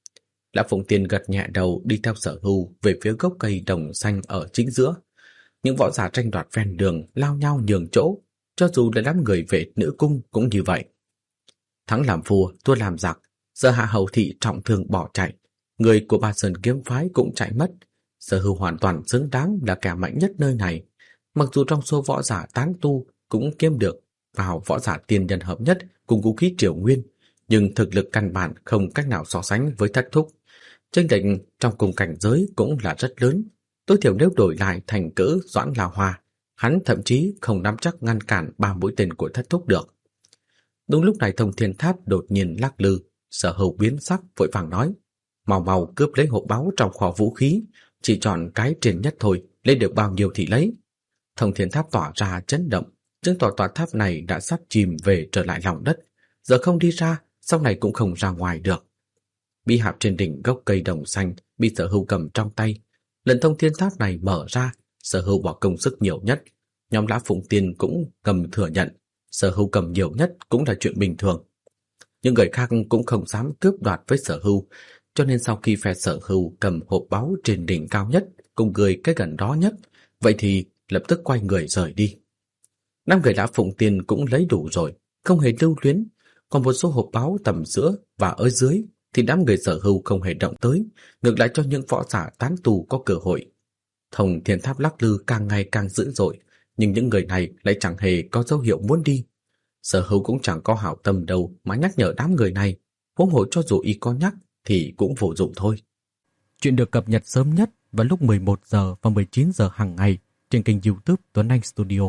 Speaker 1: Lã Phụng Tiên gật nhẹ đầu đi theo Sở Hưu về phía gốc cây đồng xanh ở chính giữa. Những võ giả tranh đoạt ven đường lao nhau nhường chỗ, cho dù là đám người vệ nữ cung cũng như vậy. Thắng làm vua, thua làm giặc, giờ Hạ Hầu Thị trọng thương bỏ chạy, người của Ba Sơn kiếm phái cũng chạy mất. Sở Hưu hoàn toàn xứng đáng là kẻ mạnh nhất nơi này. Mặc dù trong số võ giả tán tu cũng kiếm được vào võ giả tiên nhân hợp nhất cùng vũ khí triều nguyên, nhưng thực lực căn bản không cách nào so sánh với Thất Thúc. Chênh lệch trong cùng cảnh giới cũng là rất lớn. Tối thiểu nếu đổi lại thành cỡ Doãn La Hoa, hắn thậm chí không nắm chắc ngăn cản ba mũi tên của Thất Thúc được. Đúng lúc này Thông Thiên Tháp đột nhiên lắc lư, Sở Hưu biến sắc vội vàng nói: mau mau cướp lấy hộp báu trong kho vũ khí, chỉ chọn cái trên nhất thôi, lấy được bao nhiêu thì lấy. Thông Thiên Tháp tỏa ra chấn động, chứng tỏ tòa tháp này đã sắp chìm về trở lại lòng đất. Giờ không đi ra, sau này cũng không ra ngoài được. Bí hạp trên đỉnh gốc cây đồng xanh bị Sở Hưu cầm trong tay. Lần thông thiên tháp này mở ra, Sở Hưu bỏ công sức nhiều nhất. Nhóm Lã Phụng Tiên cũng cầm thừa nhận, Sở Hưu cầm nhiều nhất cũng là chuyện bình thường. Nhưng người khác cũng không dám cướp đoạt với Sở Hưu, cho nên sau khi phe Sở Hưu cầm hộp báu trên đỉnh cao nhất, cùng người cái gần đó nhất, vậy thì lập tức quay người rời đi. Năm người Lã Phụng Tiên cũng lấy đủ rồi, không hề lưu luyến, còn một số hộp báu tầm giữa và ở dưới thì đám người Sở Hưu không hề động tới, ngược lại cho những võ giả tán tù có cơ hội. Thông thiên tháp lắc lư càng ngày càng dữ dội, nhưng những người này lại chẳng hề có dấu hiệu muốn đi. Sở Hưu cũng chẳng có hảo tâm đâu mà nhắc nhở đám người này, huống hồ cho dù y có nhắc thì cũng vô dụng thôi.
Speaker 2: Chuyện được cập nhật sớm nhất vào lúc mười một giờ và mười chín giờ hàng ngày trên kênh YouTube Tuấn Anh Studio.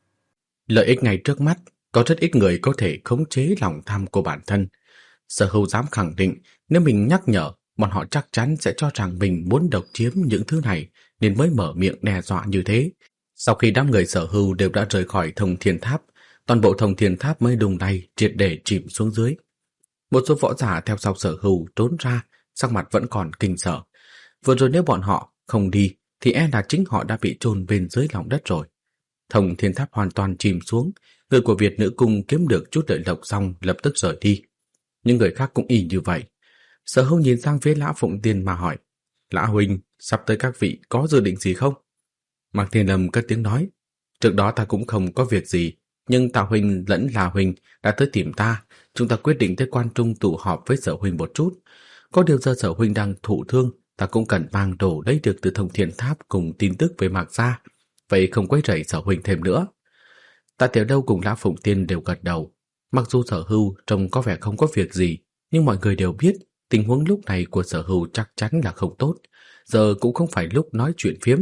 Speaker 1: Lợi ích ngay trước mắt, có rất ít người có thể khống chế lòng tham của bản thân. Sở Hưu dám khẳng định nếu mình nhắc nhở, bọn họ chắc chắn sẽ cho rằng mình muốn độc chiếm những thứ này nên mới mở miệng đe dọa như thế. Sau khi đám người Sở Hưu đều đã rời khỏi Thông Thiên Tháp, toàn bộ Thông Thiên Tháp mới đùng đầy triệt để chìm xuống dưới. Một số võ giả theo sau Sở Hưu trốn ra, sắc mặt vẫn còn kinh sợ. Vừa rồi nếu bọn họ không đi thì e là chính họ đã bị chôn bên dưới lòng đất rồi. Thông Thiên Tháp hoàn toàn chìm xuống, người của Việt Nữ Cung kiếm được chút lợi lộc xong lập tức rời đi. Nhưng người khác cũng y như vậy. Sở Hưu nhìn sang phía Lã Phụng Tiên mà hỏi, Lã huynh, sắp tới các vị có dự định gì không? Mạc Thiên Lâm cất tiếng nói, trước đó ta cũng không có việc gì, nhưng Tạ huynh lẫn là huynh đã tới tìm ta, chúng ta quyết định tới Quan Trung tụ họp với Sở huynh một chút. Có điều giờ Sở huynh đang thụ thương, ta cũng cần mang đồ lấy được từ Thông Thiên Tháp cùng tin tức về Mạc gia, vậy không quấy rầy Sở huynh thêm nữa. Tạ Tiểu Đâu cùng Lã Phụng Tiên đều gật đầu. Mặc dù Sở Hưu trông có vẻ không có việc gì, nhưng mọi người đều biết tình huống lúc này của Sở Hưu chắc chắn là không tốt, giờ cũng không phải lúc nói chuyện phiếm.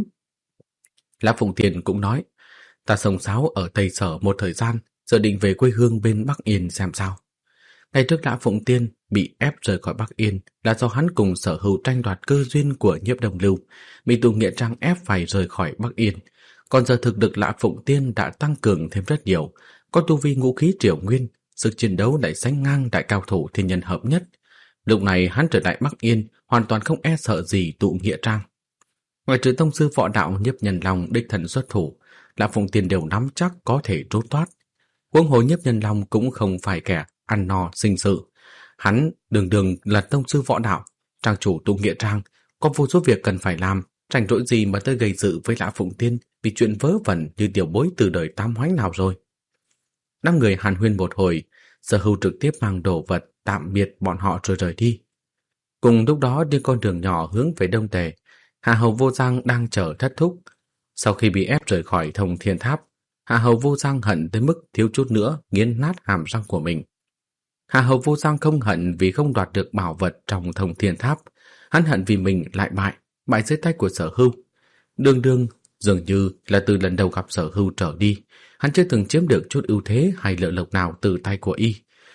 Speaker 1: Lã Phụng Tiên cũng nói, ta sông sáo ở Tây Sở một thời gian, giờ định về quê hương bên Bắc Yên xem sao. Ngày trước Lã Phụng Tiên bị ép rời khỏi Bắc Yên là do hắn cùng Sở Hưu tranh đoạt cơ duyên của Nhiếp Đồng Lưu, bị Tù Nghĩa Trang ép phải rời khỏi Bắc Yên. Còn giờ thực lực Lã Phụng Tiên đã tăng cường thêm rất nhiều, có tu vi ngũ khí triều nguyên, sức chiến đấu lại sánh ngang đại cao thủ thiên nhân hợp nhất. Lúc này hắn trở lại Bắc Yên, hoàn toàn không e sợ gì Tụ Nghĩa Trang. Ngoài trừ tông sư võ đạo Nhiếp Nhân Long đích thân xuất thủ, Lã Phụng Tiên đều nắm chắc có thể trốn thoát. Huống hồ Nhiếp Nhân Long cũng không phải kẻ ăn no sinh sự. Hắn đường đường là tông sư võ đạo, trang chủ Tụ Nghĩa Trang, có vô số việc cần phải làm, rảnh rỗi gì mà tới gây sự với Lã Phụng Tiên vì chuyện vớ vẩn như tiểu bối từ đời tam hoánh nào rồi. Năm người hàn huyên một hồi, Sở Hưu trực tiếp mang đồ vật tạm biệt bọn họ rồi rời đi. Cùng lúc đó đi con đường nhỏ hướng về Đông Tề, Hạ Hầu Vô Giang đang chờ Thất Thúc. Sau khi bị ép rời khỏi Thông Thiên Tháp, Hạ Hầu Vô Giang hận tới mức thiếu chút nữa nghiến nát hàm răng của mình. Hạ Hầu Vô Giang không hận vì không đoạt được bảo vật trong Thông Thiên Tháp, hắn hận vì mình lại bại, bại dưới tay của Sở Hưu. Đương đương dường như là từ lần đầu gặp Sở Hưu trở đi, hắn chưa từng chiếm được chút ưu thế hay lợi lộc nào từ tay của y.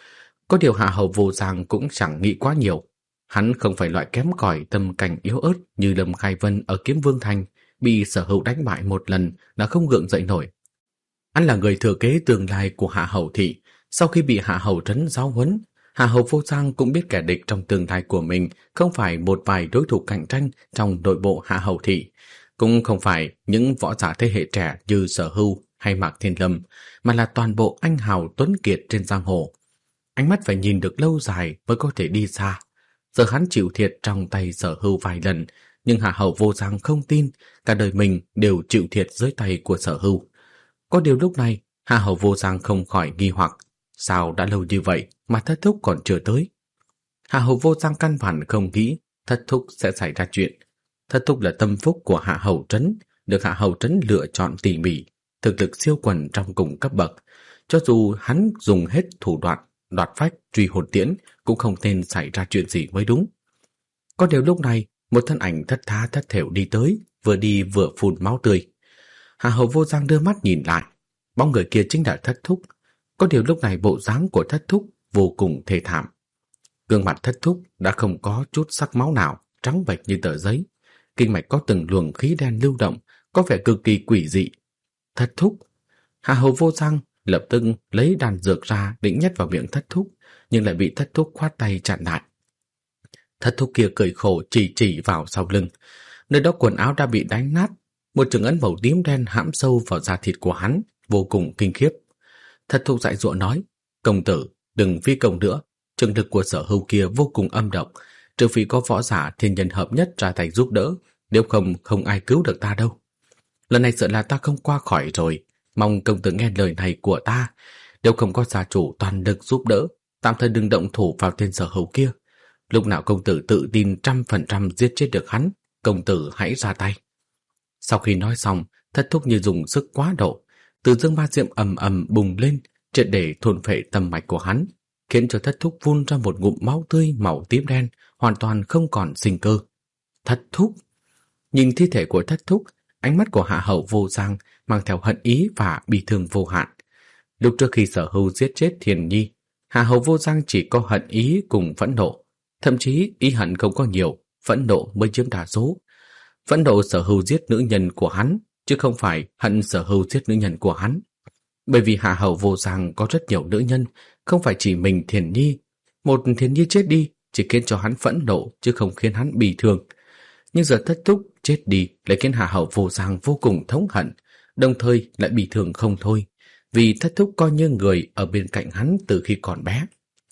Speaker 1: Có điều Hạ Hầu Vô Giang cũng chẳng nghĩ quá nhiều. Hắn không phải loại kém cỏi tâm cảnh yếu ớt như Lâm Khai Vân ở Kiếm Vương Thành, bị Sở Hưu đánh bại một lần là không gượng dậy nổi. Hắn là người thừa kế tương lai của Hạ Hầu thị. Sau khi bị Hạ Hầu trấn giáo huấn, Hạ Hầu Vô Giang cũng biết kẻ địch trong tương lai của mình không phải một vài đối thủ cạnh tranh trong nội bộ Hạ Hầu thị, cũng không phải những võ giả thế hệ trẻ như Sở Hưu hay Mạc Thiên Lâm, mà là toàn bộ anh hào tuấn kiệt trên giang hồ. Ánh mắt phải nhìn được lâu dài mới có thể đi xa. Giờ hắn chịu thiệt trong tay Sở Hưu vài lần, nhưng Hạ Hầu Vô Giang không tin cả đời mình đều chịu thiệt dưới tay của Sở Hưu. Có điều lúc này Hạ Hầu Vô Giang không khỏi nghi hoặc, sao đã lâu như vậy mà Thất Thúc còn chưa tới. Hạ Hầu Vô Giang căn bản không nghĩ Thất Thúc sẽ xảy ra chuyện. Thất Thúc là tâm phúc của Hạ Hầu trấn, được Hạ Hầu trấn lựa chọn tỉ mỉ, thực lực siêu quần trong cùng cấp bậc. Cho dù hắn dùng hết thủ đoạn đoạt phách truy hồn tiễn cũng không nên xảy ra chuyện gì mới đúng. Có điều lúc này một thân ảnh thất tha thất thểu đi tới, vừa đi vừa phun máu tươi. Hạ Hầu Vô Giang đưa mắt nhìn lại, bóng người kia chính là Thất Thúc. Có điều lúc này bộ dáng của Thất Thúc vô cùng thê thảm. Gương mặt Thất Thúc đã không có chút sắc máu nào, trắng bệch như tờ giấy. Kinh mạch có từng luồng khí đen lưu động, có vẻ cực kỳ quỷ dị. Thất Thúc. Hạ Hầu Vô Giang lập tức lấy đan dược ra định nhét vào miệng Thất Thúc, nhưng lại bị Thất Thúc khoát tay chặn lại. Thất Thúc kia cười khổ chỉ chỉ vào sau lưng, nơi đó quần áo đã bị đánh nát, một trường ấn màu tím đen hãm sâu vào da thịt của hắn, vô cùng kinh khiếp. Thất Thúc dạy dỗ nói, công tử, đừng phi công nữa, trường lực của Sở Hưu kia vô cùng âm độc, trừ phi có võ giả thiên nhân hợp nhất ra tay giúp đỡ, nếu không không ai cứu được ta đâu. Lần này sợ là ta không qua khỏi rồi, mong công tử nghe lời này của ta, nếu không có gia chủ toàn lực giúp đỡ, tạm thời đừng động thủ vào tên Sở Hưu kia. Lúc nào công tử tự tin trăm phần trăm giết chết được hắn, công tử hãy ra tay. Sau khi nói xong, Thất Thúc như dùng sức quá độ, từ dương ma diệm ầm ầm bùng lên, triệt để thôn phệ tâm mạch của hắn, khiến cho Thất Thúc phun ra một ngụm máu tươi màu tím đen, hoàn toàn không còn sinh cơ. Thất Thúc! Nhìn thi thể của Thất Thúc, ánh mắt của Hạ Hậu Vô Giang mang theo hận ý và bi thương vô hạn. Lúc trước khi Sở Hưu giết chết Thiền Nhi, Hạ Hậu Vô Giang chỉ có hận ý cùng phẫn nộ, thậm chí ý hận không có nhiều, phẫn nộ mới chiếm đa số. Phẫn nộ Sở Hưu giết nữ nhân của hắn, chứ không phải hận Sở Hưu giết nữ nhân của hắn. Bởi vì Hạ Hậu Vô Giang có rất nhiều nữ nhân, không phải chỉ mình Thiền Nhi. Một Thiền Nhi chết đi chỉ khiến cho hắn phẫn nộ, chứ không khiến hắn bị thương. Nhưng giờ Thất Thúc chết đi lại khiến Hạ Hậu Vô Giang vô cùng thống hận, đồng thời lại bị thương không thôi, vì Thất Thúc coi như người ở bên cạnh hắn từ khi còn bé.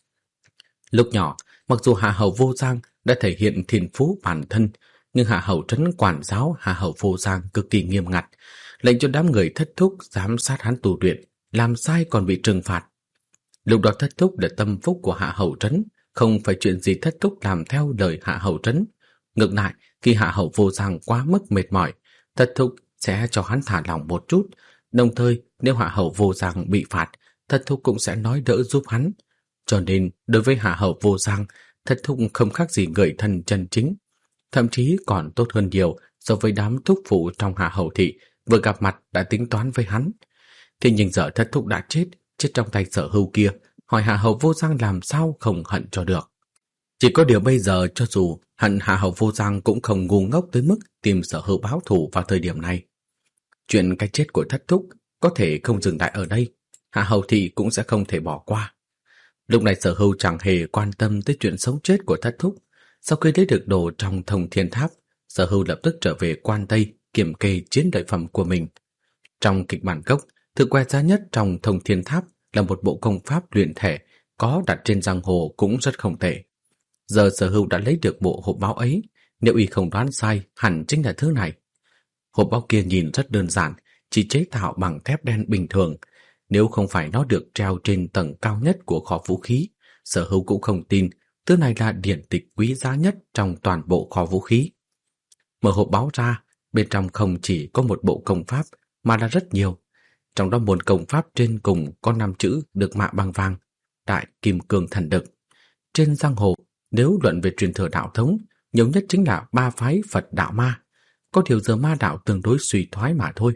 Speaker 1: Lúc nhỏ, mặc dù Hạ Hậu Vô Giang đã thể hiện thiên phú bản thân, nhưng Hạ Hậu trấn quản giáo Hạ Hậu Vô Giang cực kỳ nghiêm ngặt, lệnh cho đám người Thất Thúc giám sát hắn tu luyện, làm sai còn bị trừng phạt. Lúc đó Thất Thúc là tâm phúc của Hạ Hậu trấn, không phải chuyện gì Thất Thúc làm theo lời Hạ Hậu trấn. Ngược lại, khi Hạ Hậu Vô Giang quá mức mệt mỏi, Thất Thúc sẽ cho hắn thả lỏng một chút, đồng thời nếu Hạ Hậu Vô Giang bị phạt, Thất Thúc cũng sẽ nói đỡ giúp hắn. Cho nên, đối với Hạ Hậu Vô Giang, Thất Thúc không khác gì người thân chân chính, thậm chí còn tốt hơn nhiều so với đám thúc phụ trong Hạ Hậu thị vừa gặp mặt đã tính toán với hắn. Thế nhưng giờ Thất Thúc đã chết, chết trong tay Sở Hưu kia, hỏi Hạ Hậu Vô Giang làm sao không hận cho được. Chỉ có điều bây giờ cho dù hận Hạ Hậu Vô Giang cũng không ngu ngốc tới mức tìm Sở Hưu báo thù vào thời điểm này. Chuyện cái chết của Thất Thúc có thể không dừng lại ở đây, Hạ Hậu thị cũng sẽ không thể bỏ qua. Lúc này Sở Hưu chẳng hề quan tâm tới chuyện sống chết của Thất Thúc. Sau khi lấy được đồ trong Thông Thiên Tháp, Sở Hưu lập tức trở về Quan Tây kiểm kê chiến lợi phẩm của mình. Trong kịch bản gốc, thứ quý giá nhất trong Thông Thiên Tháp là một bộ công pháp luyện thể có đặt trên giang hồ cũng rất không tệ. Giờ Sở Hưu đã lấy được bộ hộp báo ấy, nếu y không đoán sai hẳn chính là thứ này. Hộp báo kia nhìn rất đơn giản, chỉ chế tạo bằng thép đen bình thường. Nếu không phải nó được treo trên tầng cao nhất của kho vũ khí, Sở Hưu cũng không tin thứ này là điển tịch quý giá nhất trong toàn bộ kho vũ khí. Mở hộp báo ra, bên trong không chỉ có một bộ công pháp mà là rất nhiều. Trong đó môn công pháp trên cùng có năm chữ được mạ bằng vàng, Đại Kim Cương Thần Lực. Trên giang hồ, nếu luận về truyền thừa đạo thống, nhiều nhất chính là ba phái Phật đạo ma. Có điều giờ ma đạo tương đối suy thoái mà thôi.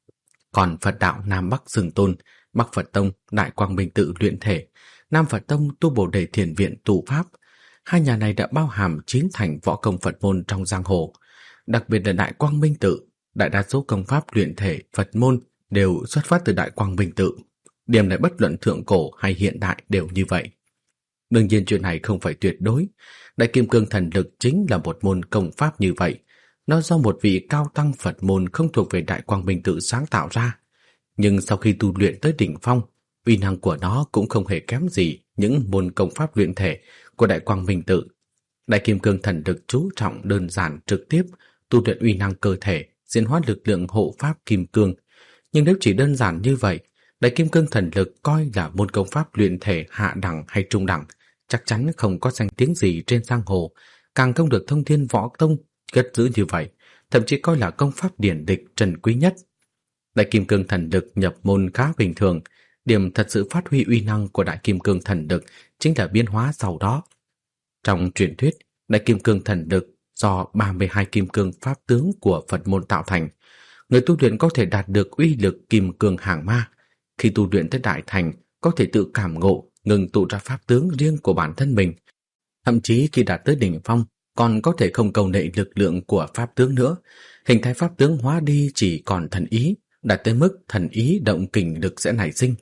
Speaker 1: Còn Phật đạo Nam Bắc Xưng Tôn, Bắc Phật Tông Đại Quang Minh Tự luyện thể, Nam Phật Tông tu Bồ Đề Thiền Viện tụ pháp, hai nhà này đã bao hàm chín thành võ công Phật môn trong giang hồ. Đặc biệt là Đại Quang Minh Tự, đại đa số công pháp luyện thể Phật môn đều xuất phát từ Đại Quang Minh Tự. Điểm này bất luận thượng cổ hay hiện đại đều như vậy. Đương nhiên chuyện này không phải tuyệt đối. Đại Kim Cương Thần Lực chính là một môn công pháp như vậy. Nó do một vị cao tăng Phật môn không thuộc về Đại Quang Minh Tự sáng tạo ra. Nhưng sau khi tu luyện tới đỉnh phong, uy năng của nó cũng không hề kém gì những môn công pháp luyện thể của Đại Quang Minh Tự. Đại Kim Cương Thần Lực chú trọng đơn giản trực tiếp, tu luyện uy năng cơ thể, diễn hóa lực lượng hộ pháp kim cương. Nhưng nếu chỉ đơn giản như vậy, Đại Kim Cương Thần Lực coi là môn công pháp luyện thể hạ đẳng hay trung đẳng, chắc chắn không có danh tiếng gì trên giang hồ, càng không được Thông Thiên Võ Tông cất giữ như vậy, thậm chí coi là công pháp điển địch trần quý nhất. Đại Kim Cương Thần Lực nhập môn khá bình thường, điểm thật sự phát huy uy năng của Đại Kim Cương Thần Lực chính là biến hóa sau đó. Trong truyền thuyết, Đại Kim Cương Thần Lực do ba mươi hai kim cương pháp tướng của Phật môn tạo thành, người tu luyện có thể đạt được uy lực kim cương hàng ma. Khi tu luyện tới đại thành, có thể tự cảm ngộ, ngừng tụ ra pháp tướng riêng của bản thân mình. Thậm chí khi đạt tới đỉnh phong, còn có thể không cầu nệ lực lượng của pháp tướng nữa, hình thái pháp tướng hóa đi chỉ còn thần ý, đạt tới mức thần ý động kình lực sẽ nảy sinh.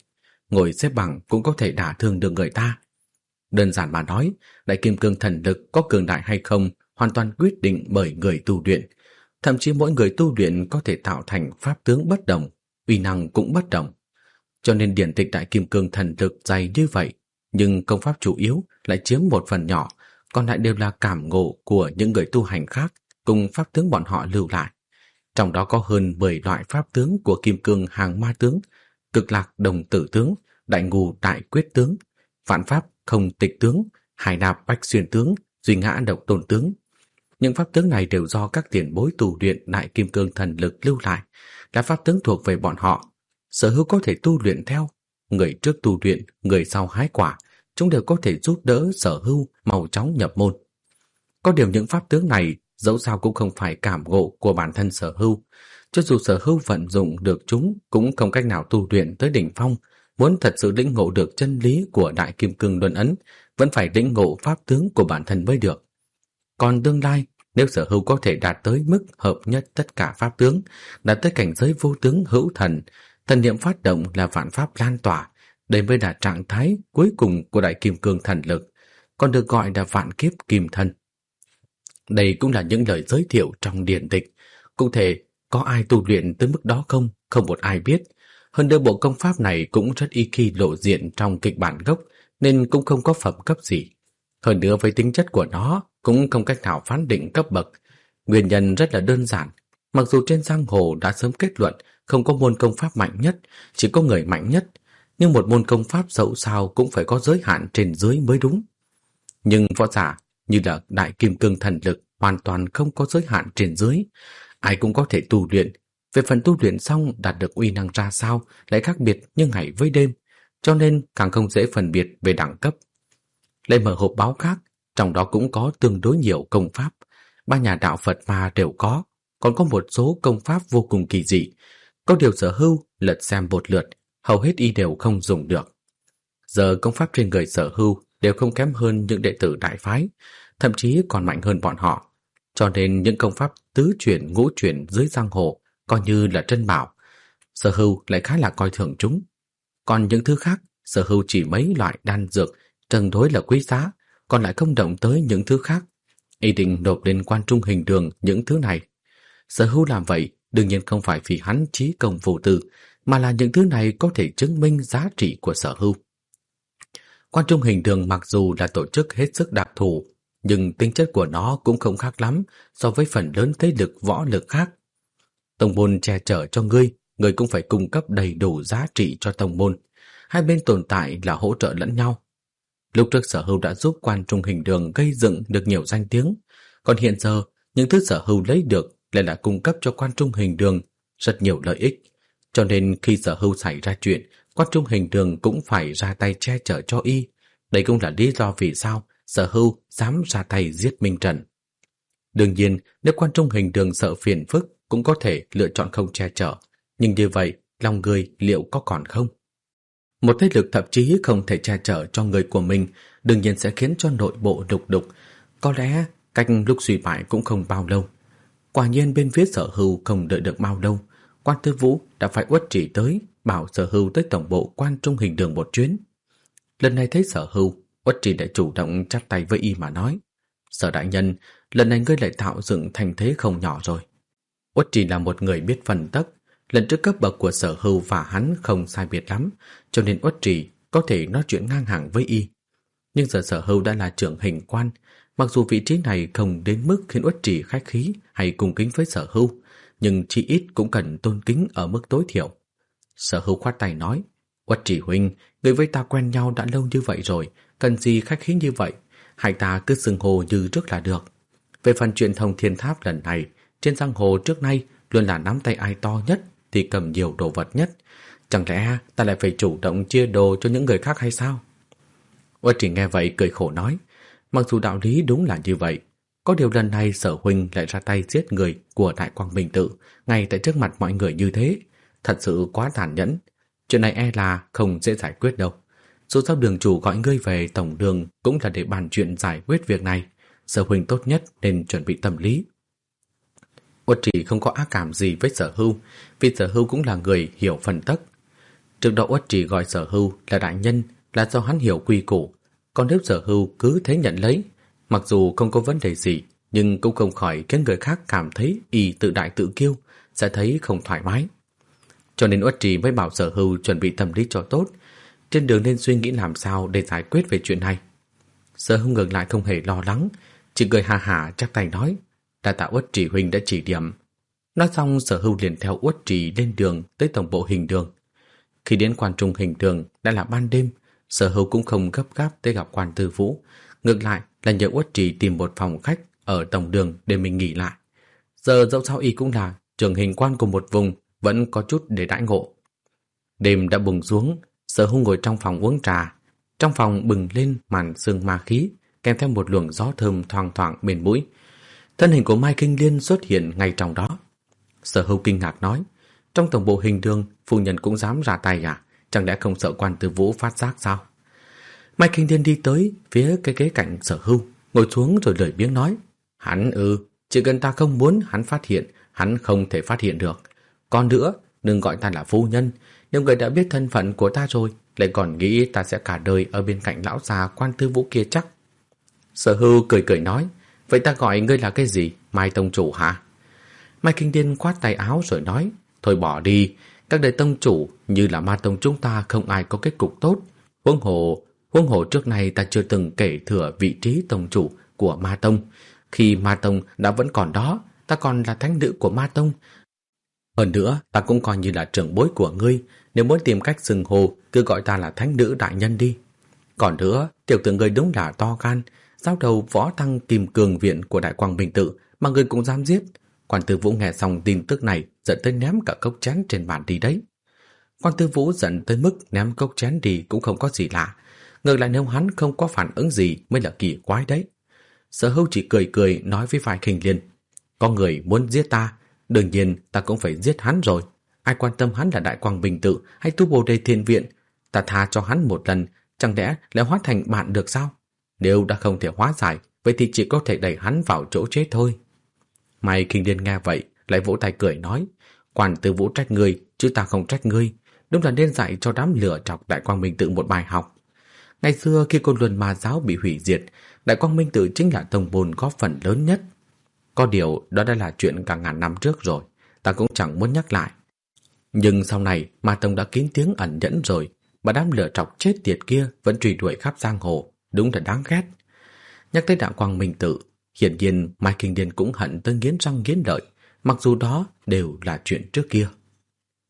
Speaker 1: ngồi xếp bằng cũng có thể đả thương được người ta. Đơn giản mà nói, đại kim cương thần lực có cường đại hay không hoàn toàn quyết định bởi người tu luyện. Thậm chí mỗi người tu luyện có thể tạo thành pháp tướng bất đồng, uy năng cũng bất đồng. Cho nên điển tịch đại kim cương thần lực dày như vậy, nhưng công pháp chủ yếu lại chiếm một phần nhỏ, còn lại đều là cảm ngộ của những người tu hành khác cùng pháp tướng bọn họ lưu lại. Trong đó có hơn mười loại pháp tướng của kim cương hàng ma tướng, cực lạc đồng tử tướng, đại ngù đại quyết tướng, vạn pháp không tịch tướng, hải nạp bách xuyên tướng, duy ngã độc tôn tướng. Những pháp tướng này đều do các tiền bối tu luyện đại kim cương thần lực lưu lại, là pháp tướng thuộc về bọn họ, sở hữu có thể tu luyện theo. Người trước tu luyện, người sau hái quả, chúng đều có thể giúp đỡ sở hữu mau chóng nhập môn. Có điều những pháp tướng này dẫu sao cũng không phải cảm ngộ của bản thân sở hữu, cho dù sở hữu vận dụng được chúng cũng không cách nào tu luyện tới đỉnh phong. Muốn thật sự lĩnh ngộ được chân lý của đại kim cương luân ấn, vẫn phải lĩnh ngộ pháp tướng của bản thân mới được. Còn tương lai, nếu sở hữu có thể đạt tới mức hợp nhất tất cả pháp tướng, đạt tới cảnh giới vô tướng hữu thần, thần niệm phát động là vạn pháp lan tỏa, đây mới là trạng thái cuối cùng của đại kim cương thần lực, còn được gọi là vạn kiếp kim thân. Đây cũng là những lời giới thiệu trong điển tịch. Cụ thể, có ai tu luyện tới mức đó không? Không một ai biết. Hơn nữa bộ công pháp này cũng rất ít khi lộ diện trong kịch bản gốc, nên cũng không có phẩm cấp gì. Hơn nữa với tính chất của nó, cũng không cách nào phán định cấp bậc. Nguyên nhân rất là đơn giản. Mặc dù trên giang hồ đã sớm kết luận không có môn công pháp mạnh nhất, chỉ có người mạnh nhất, nhưng một môn công pháp dẫu sao cũng phải có giới hạn trên dưới mới đúng. Nhưng võ giả như là đại kim cương thần lực hoàn toàn không có giới hạn trên dưới. Ai cũng có thể tu luyện. Về phần tu luyện xong đạt được uy năng ra sao lại khác biệt như ngày với đêm, cho nên càng không dễ phân biệt về đẳng cấp. Lấy mở hộp báo khác, trong đó cũng có tương đối nhiều công pháp. Ba nhà đạo Phật mà đều có, còn có một số công pháp vô cùng kỳ dị. Có điều sở hữu lật xem một lượt, hầu hết y đều không dùng được. Giờ công pháp trên người sở hữu đều không kém hơn những đệ tử đại phái, thậm chí còn mạnh hơn bọn họ. Cho nên những công pháp tứ chuyển ngũ chuyển dưới giang hồ coi như là trân bảo. Sở hữu lại khá là coi thường chúng. Còn những thứ khác, sở hữu chỉ mấy loại đan dược tương đối là quý giá, còn lại không động tới những thứ khác. Y định nộp lên quan trung hình đường những thứ này. Sở hữu làm vậy đương nhiên không phải vì hắn chí công vô tư, mà là những thứ này có thể chứng minh giá trị của sở hữu. Quan trung hình đường mặc dù là tổ chức hết sức đặc thù, nhưng tính chất của nó cũng không khác lắm so với phần lớn thế lực võ lực khác. Tông môn che chở cho ngươi, ngươi cũng phải cung cấp đầy đủ giá trị cho tông môn. Hai bên tồn tại là hỗ trợ lẫn nhau. Lúc trước sở hữu đã giúp quan trung hình đường gây dựng được nhiều danh tiếng, còn hiện giờ những thứ sở hữu lấy được lại là cung cấp cho quan trung hình đường rất nhiều lợi ích. Cho nên khi sở hữu xảy ra chuyện, quan trung hình đường cũng phải ra tay che chở cho y. Đây cũng là lý do vì sao sở hữu dám ra tay giết Minh Trần. Đương nhiên, nếu quan trung hình đường sợ phiền phức cũng có thể lựa chọn không che chở, nhưng như vậy lòng người liệu có còn không? Một thế lực thậm chí không thể che chở cho người của mình, đương nhiên sẽ khiến cho nội bộ đục đục. Có lẽ cách lúc suy bại cũng không bao lâu. Quả nhiên bên phía sở hữu không đợi được bao lâu, Quan Tư Vũ đã phải uất chỉ tới bảo sở hữu tới tổng bộ quan trung hình đường một chuyến. Lần này thấy sở hữu, uất chỉ đã chủ động chắp tay với y mà nói: Sở đại nhân, lần này ngươi lại tạo dựng thành thế không nhỏ rồi. Uất chỉ là một người biết phân tắc. Lần trước cấp bậc của sở hữu và hắn không sai biệt lắm, cho nên uất trì có thể nói chuyện ngang hàng với y. Nhưng giờ sở hữu đã là trưởng hình quan, mặc dù vị trí này không đến mức khiến uất trì khách khí hay cung kính với sở hữu, nhưng chỉ ít cũng cần tôn kính ở mức tối thiểu. Sở hữu khoát tay nói: Uất trì huynh, người với ta quen nhau đã lâu như vậy rồi, cần gì khách khí như vậy, hai ta cứ xưng hô như trước là được. Về phần truyền thông thiên tháp lần này, trên giang hồ trước nay luôn là nắm tay ai to nhất thì cầm nhiều đồ vật nhất. Chẳng lẽ ta lại phải chủ động chia đồ cho những người khác hay sao? Uất trì nghe vậy cười khổ nói: Mặc dù đạo lý đúng là như vậy, có điều lần này sở huynh lại ra tay giết người của Đại Quang Minh Tự ngay tại trước mặt mọi người như thế, thật sự quá tàn nhẫn. Chuyện này e là không dễ giải quyết đâu. Dù sao đường chủ gọi ngươi về tổng đường cũng là để bàn chuyện giải quyết việc này. Sở huynh tốt nhất nên chuẩn bị tâm lý. Uất trì không có ác cảm gì với sở hưu, vì sở hưu cũng là người hiểu phân tắc. Trước đó Uất Trì gọi Sở Hưu là đại nhân là do hắn hiểu quy củ, còn nếu Sở Hưu cứ thế nhận lấy, mặc dù không có vấn đề gì, nhưng cũng không khỏi khiến người khác cảm thấy y tự đại tự kiêu, sẽ thấy không thoải mái. Cho nên Uất Trì mới bảo Sở Hưu chuẩn bị tâm lý cho tốt, trên đường nên suy nghĩ làm sao để giải quyết về chuyện này. Sở Hưu ngược lại không hề lo lắng, chỉ cười hà hả chắp tay nói, đa tạ Uất Trì huynh đã chỉ điểm. Nói xong Sở Hưu liền theo Uất Trì lên đường tới tổng bộ Hình Đường. Khi đến quan trung Hình Đường đã là ban đêm, Sở Hưu cũng không gấp gáp tới gặp quan Tư Vũ, ngược lại là nhờ Uất Trì tìm một phòng khách ở tổng đường để mình nghỉ lại. Giờ dẫu sao y cũng là trưởng hình quan của một vùng, vẫn có chút để đãi ngộ. Đêm đã bùng xuống, Sở Hưu ngồi trong phòng uống trà. Trong phòng bừng lên màn sương ma khí, kèm theo một luồng gió thơm thoang thoảng bên mũi. Thân hình của Mai Kinh Liên xuất hiện ngay trong đó. Sở Hưu kinh ngạc nói, trong tổng bộ Hình Đường, phu nhân cũng dám ra tay à? Chẳng lẽ không sợ quan Tư Vũ phát giác sao? Mai Kinh Liên đi tới phía cái ghế cạnh Sở Hưu, ngồi xuống rồi lười biếng nói, hắn ư, chỉ cần ta không muốn hắn phát hiện, hắn không thể phát hiện được. Còn nữa, đừng gọi ta là phu nhân, nếu người đã biết thân phận của ta rồi, lại còn nghĩ ta sẽ cả đời ở bên cạnh lão già quan Tư Vũ kia chắc. Sở Hưu cười cười nói, vậy ta gọi ngươi là cái gì, Mai tông chủ hả? Mai Kinh Liên khoát tay áo rồi nói, thôi bỏ đi, các đời tông chủ như là Ma tông chúng ta không ai có kết cục tốt. Huống hồ, huống hồ trước này ta chưa từng kể thừa vị trí tông chủ của Ma tông. Khi Ma tông đã vẫn còn đó, ta còn là thánh nữ của Ma tông. Hơn nữa, ta cũng coi như là trưởng bối của ngươi, nếu muốn tìm cách xưng hô, cứ gọi ta là thánh nữ đại nhân đi. Còn nữa, tiểu tử ngươi đúng là to gan, giao đầu võ tăng kim cường viện của Đại Quang Minh Tự mà ngươi cũng dám giết. Quan Tư Vũ nghe xong tin tức này, giận tới ném cả cốc chén trên bàn đi đấy. Quan Tư Vũ giận tới mức ném cốc chén đi cũng không có gì lạ, ngược lại nếu hắn không có phản ứng gì mới là kỳ quái đấy. Sở Hưu chỉ cười cười nói với Mai Kinh Liên, có người muốn giết ta, đương nhiên ta cũng phải giết hắn rồi. Ai quan tâm hắn là Đại Quang Bình Tự hay Tu Bồ Đề Thiên Viện, ta tha cho hắn một lần, chẳng lẽ lại hóa thành bạn được sao? Nếu đã không thể hóa giải, vậy thì chỉ có thể đẩy hắn vào chỗ chết thôi. Mai Kinh Liên nghe vậy, lại vỗ tay cười nói, Quan Tư Vũ trách ngươi, chứ ta không trách ngươi. Đúng là nên dạy cho đám lửa chọc Đại Quang Minh Tự một bài học. Ngày xưa khi Côn Luân Ma giáo bị hủy diệt, Đại Quang Minh Tự chính là tông môn góp phần lớn nhất. Có điều đó đã là chuyện cả ngàn năm trước rồi, ta cũng chẳng muốn nhắc lại. Nhưng sau này Ma tông đã kín tiếng ẩn nhẫn rồi, mà đám lửa chọc chết tiệt kia vẫn truy đuổi khắp giang hồ, đúng là đáng ghét. Nhắc tới Đại Quang Minh Tự, hiển nhiên Mai Kinh Liên cũng hận tới nghiến răng nghiến lợi, mặc dù đó đều là chuyện trước kia.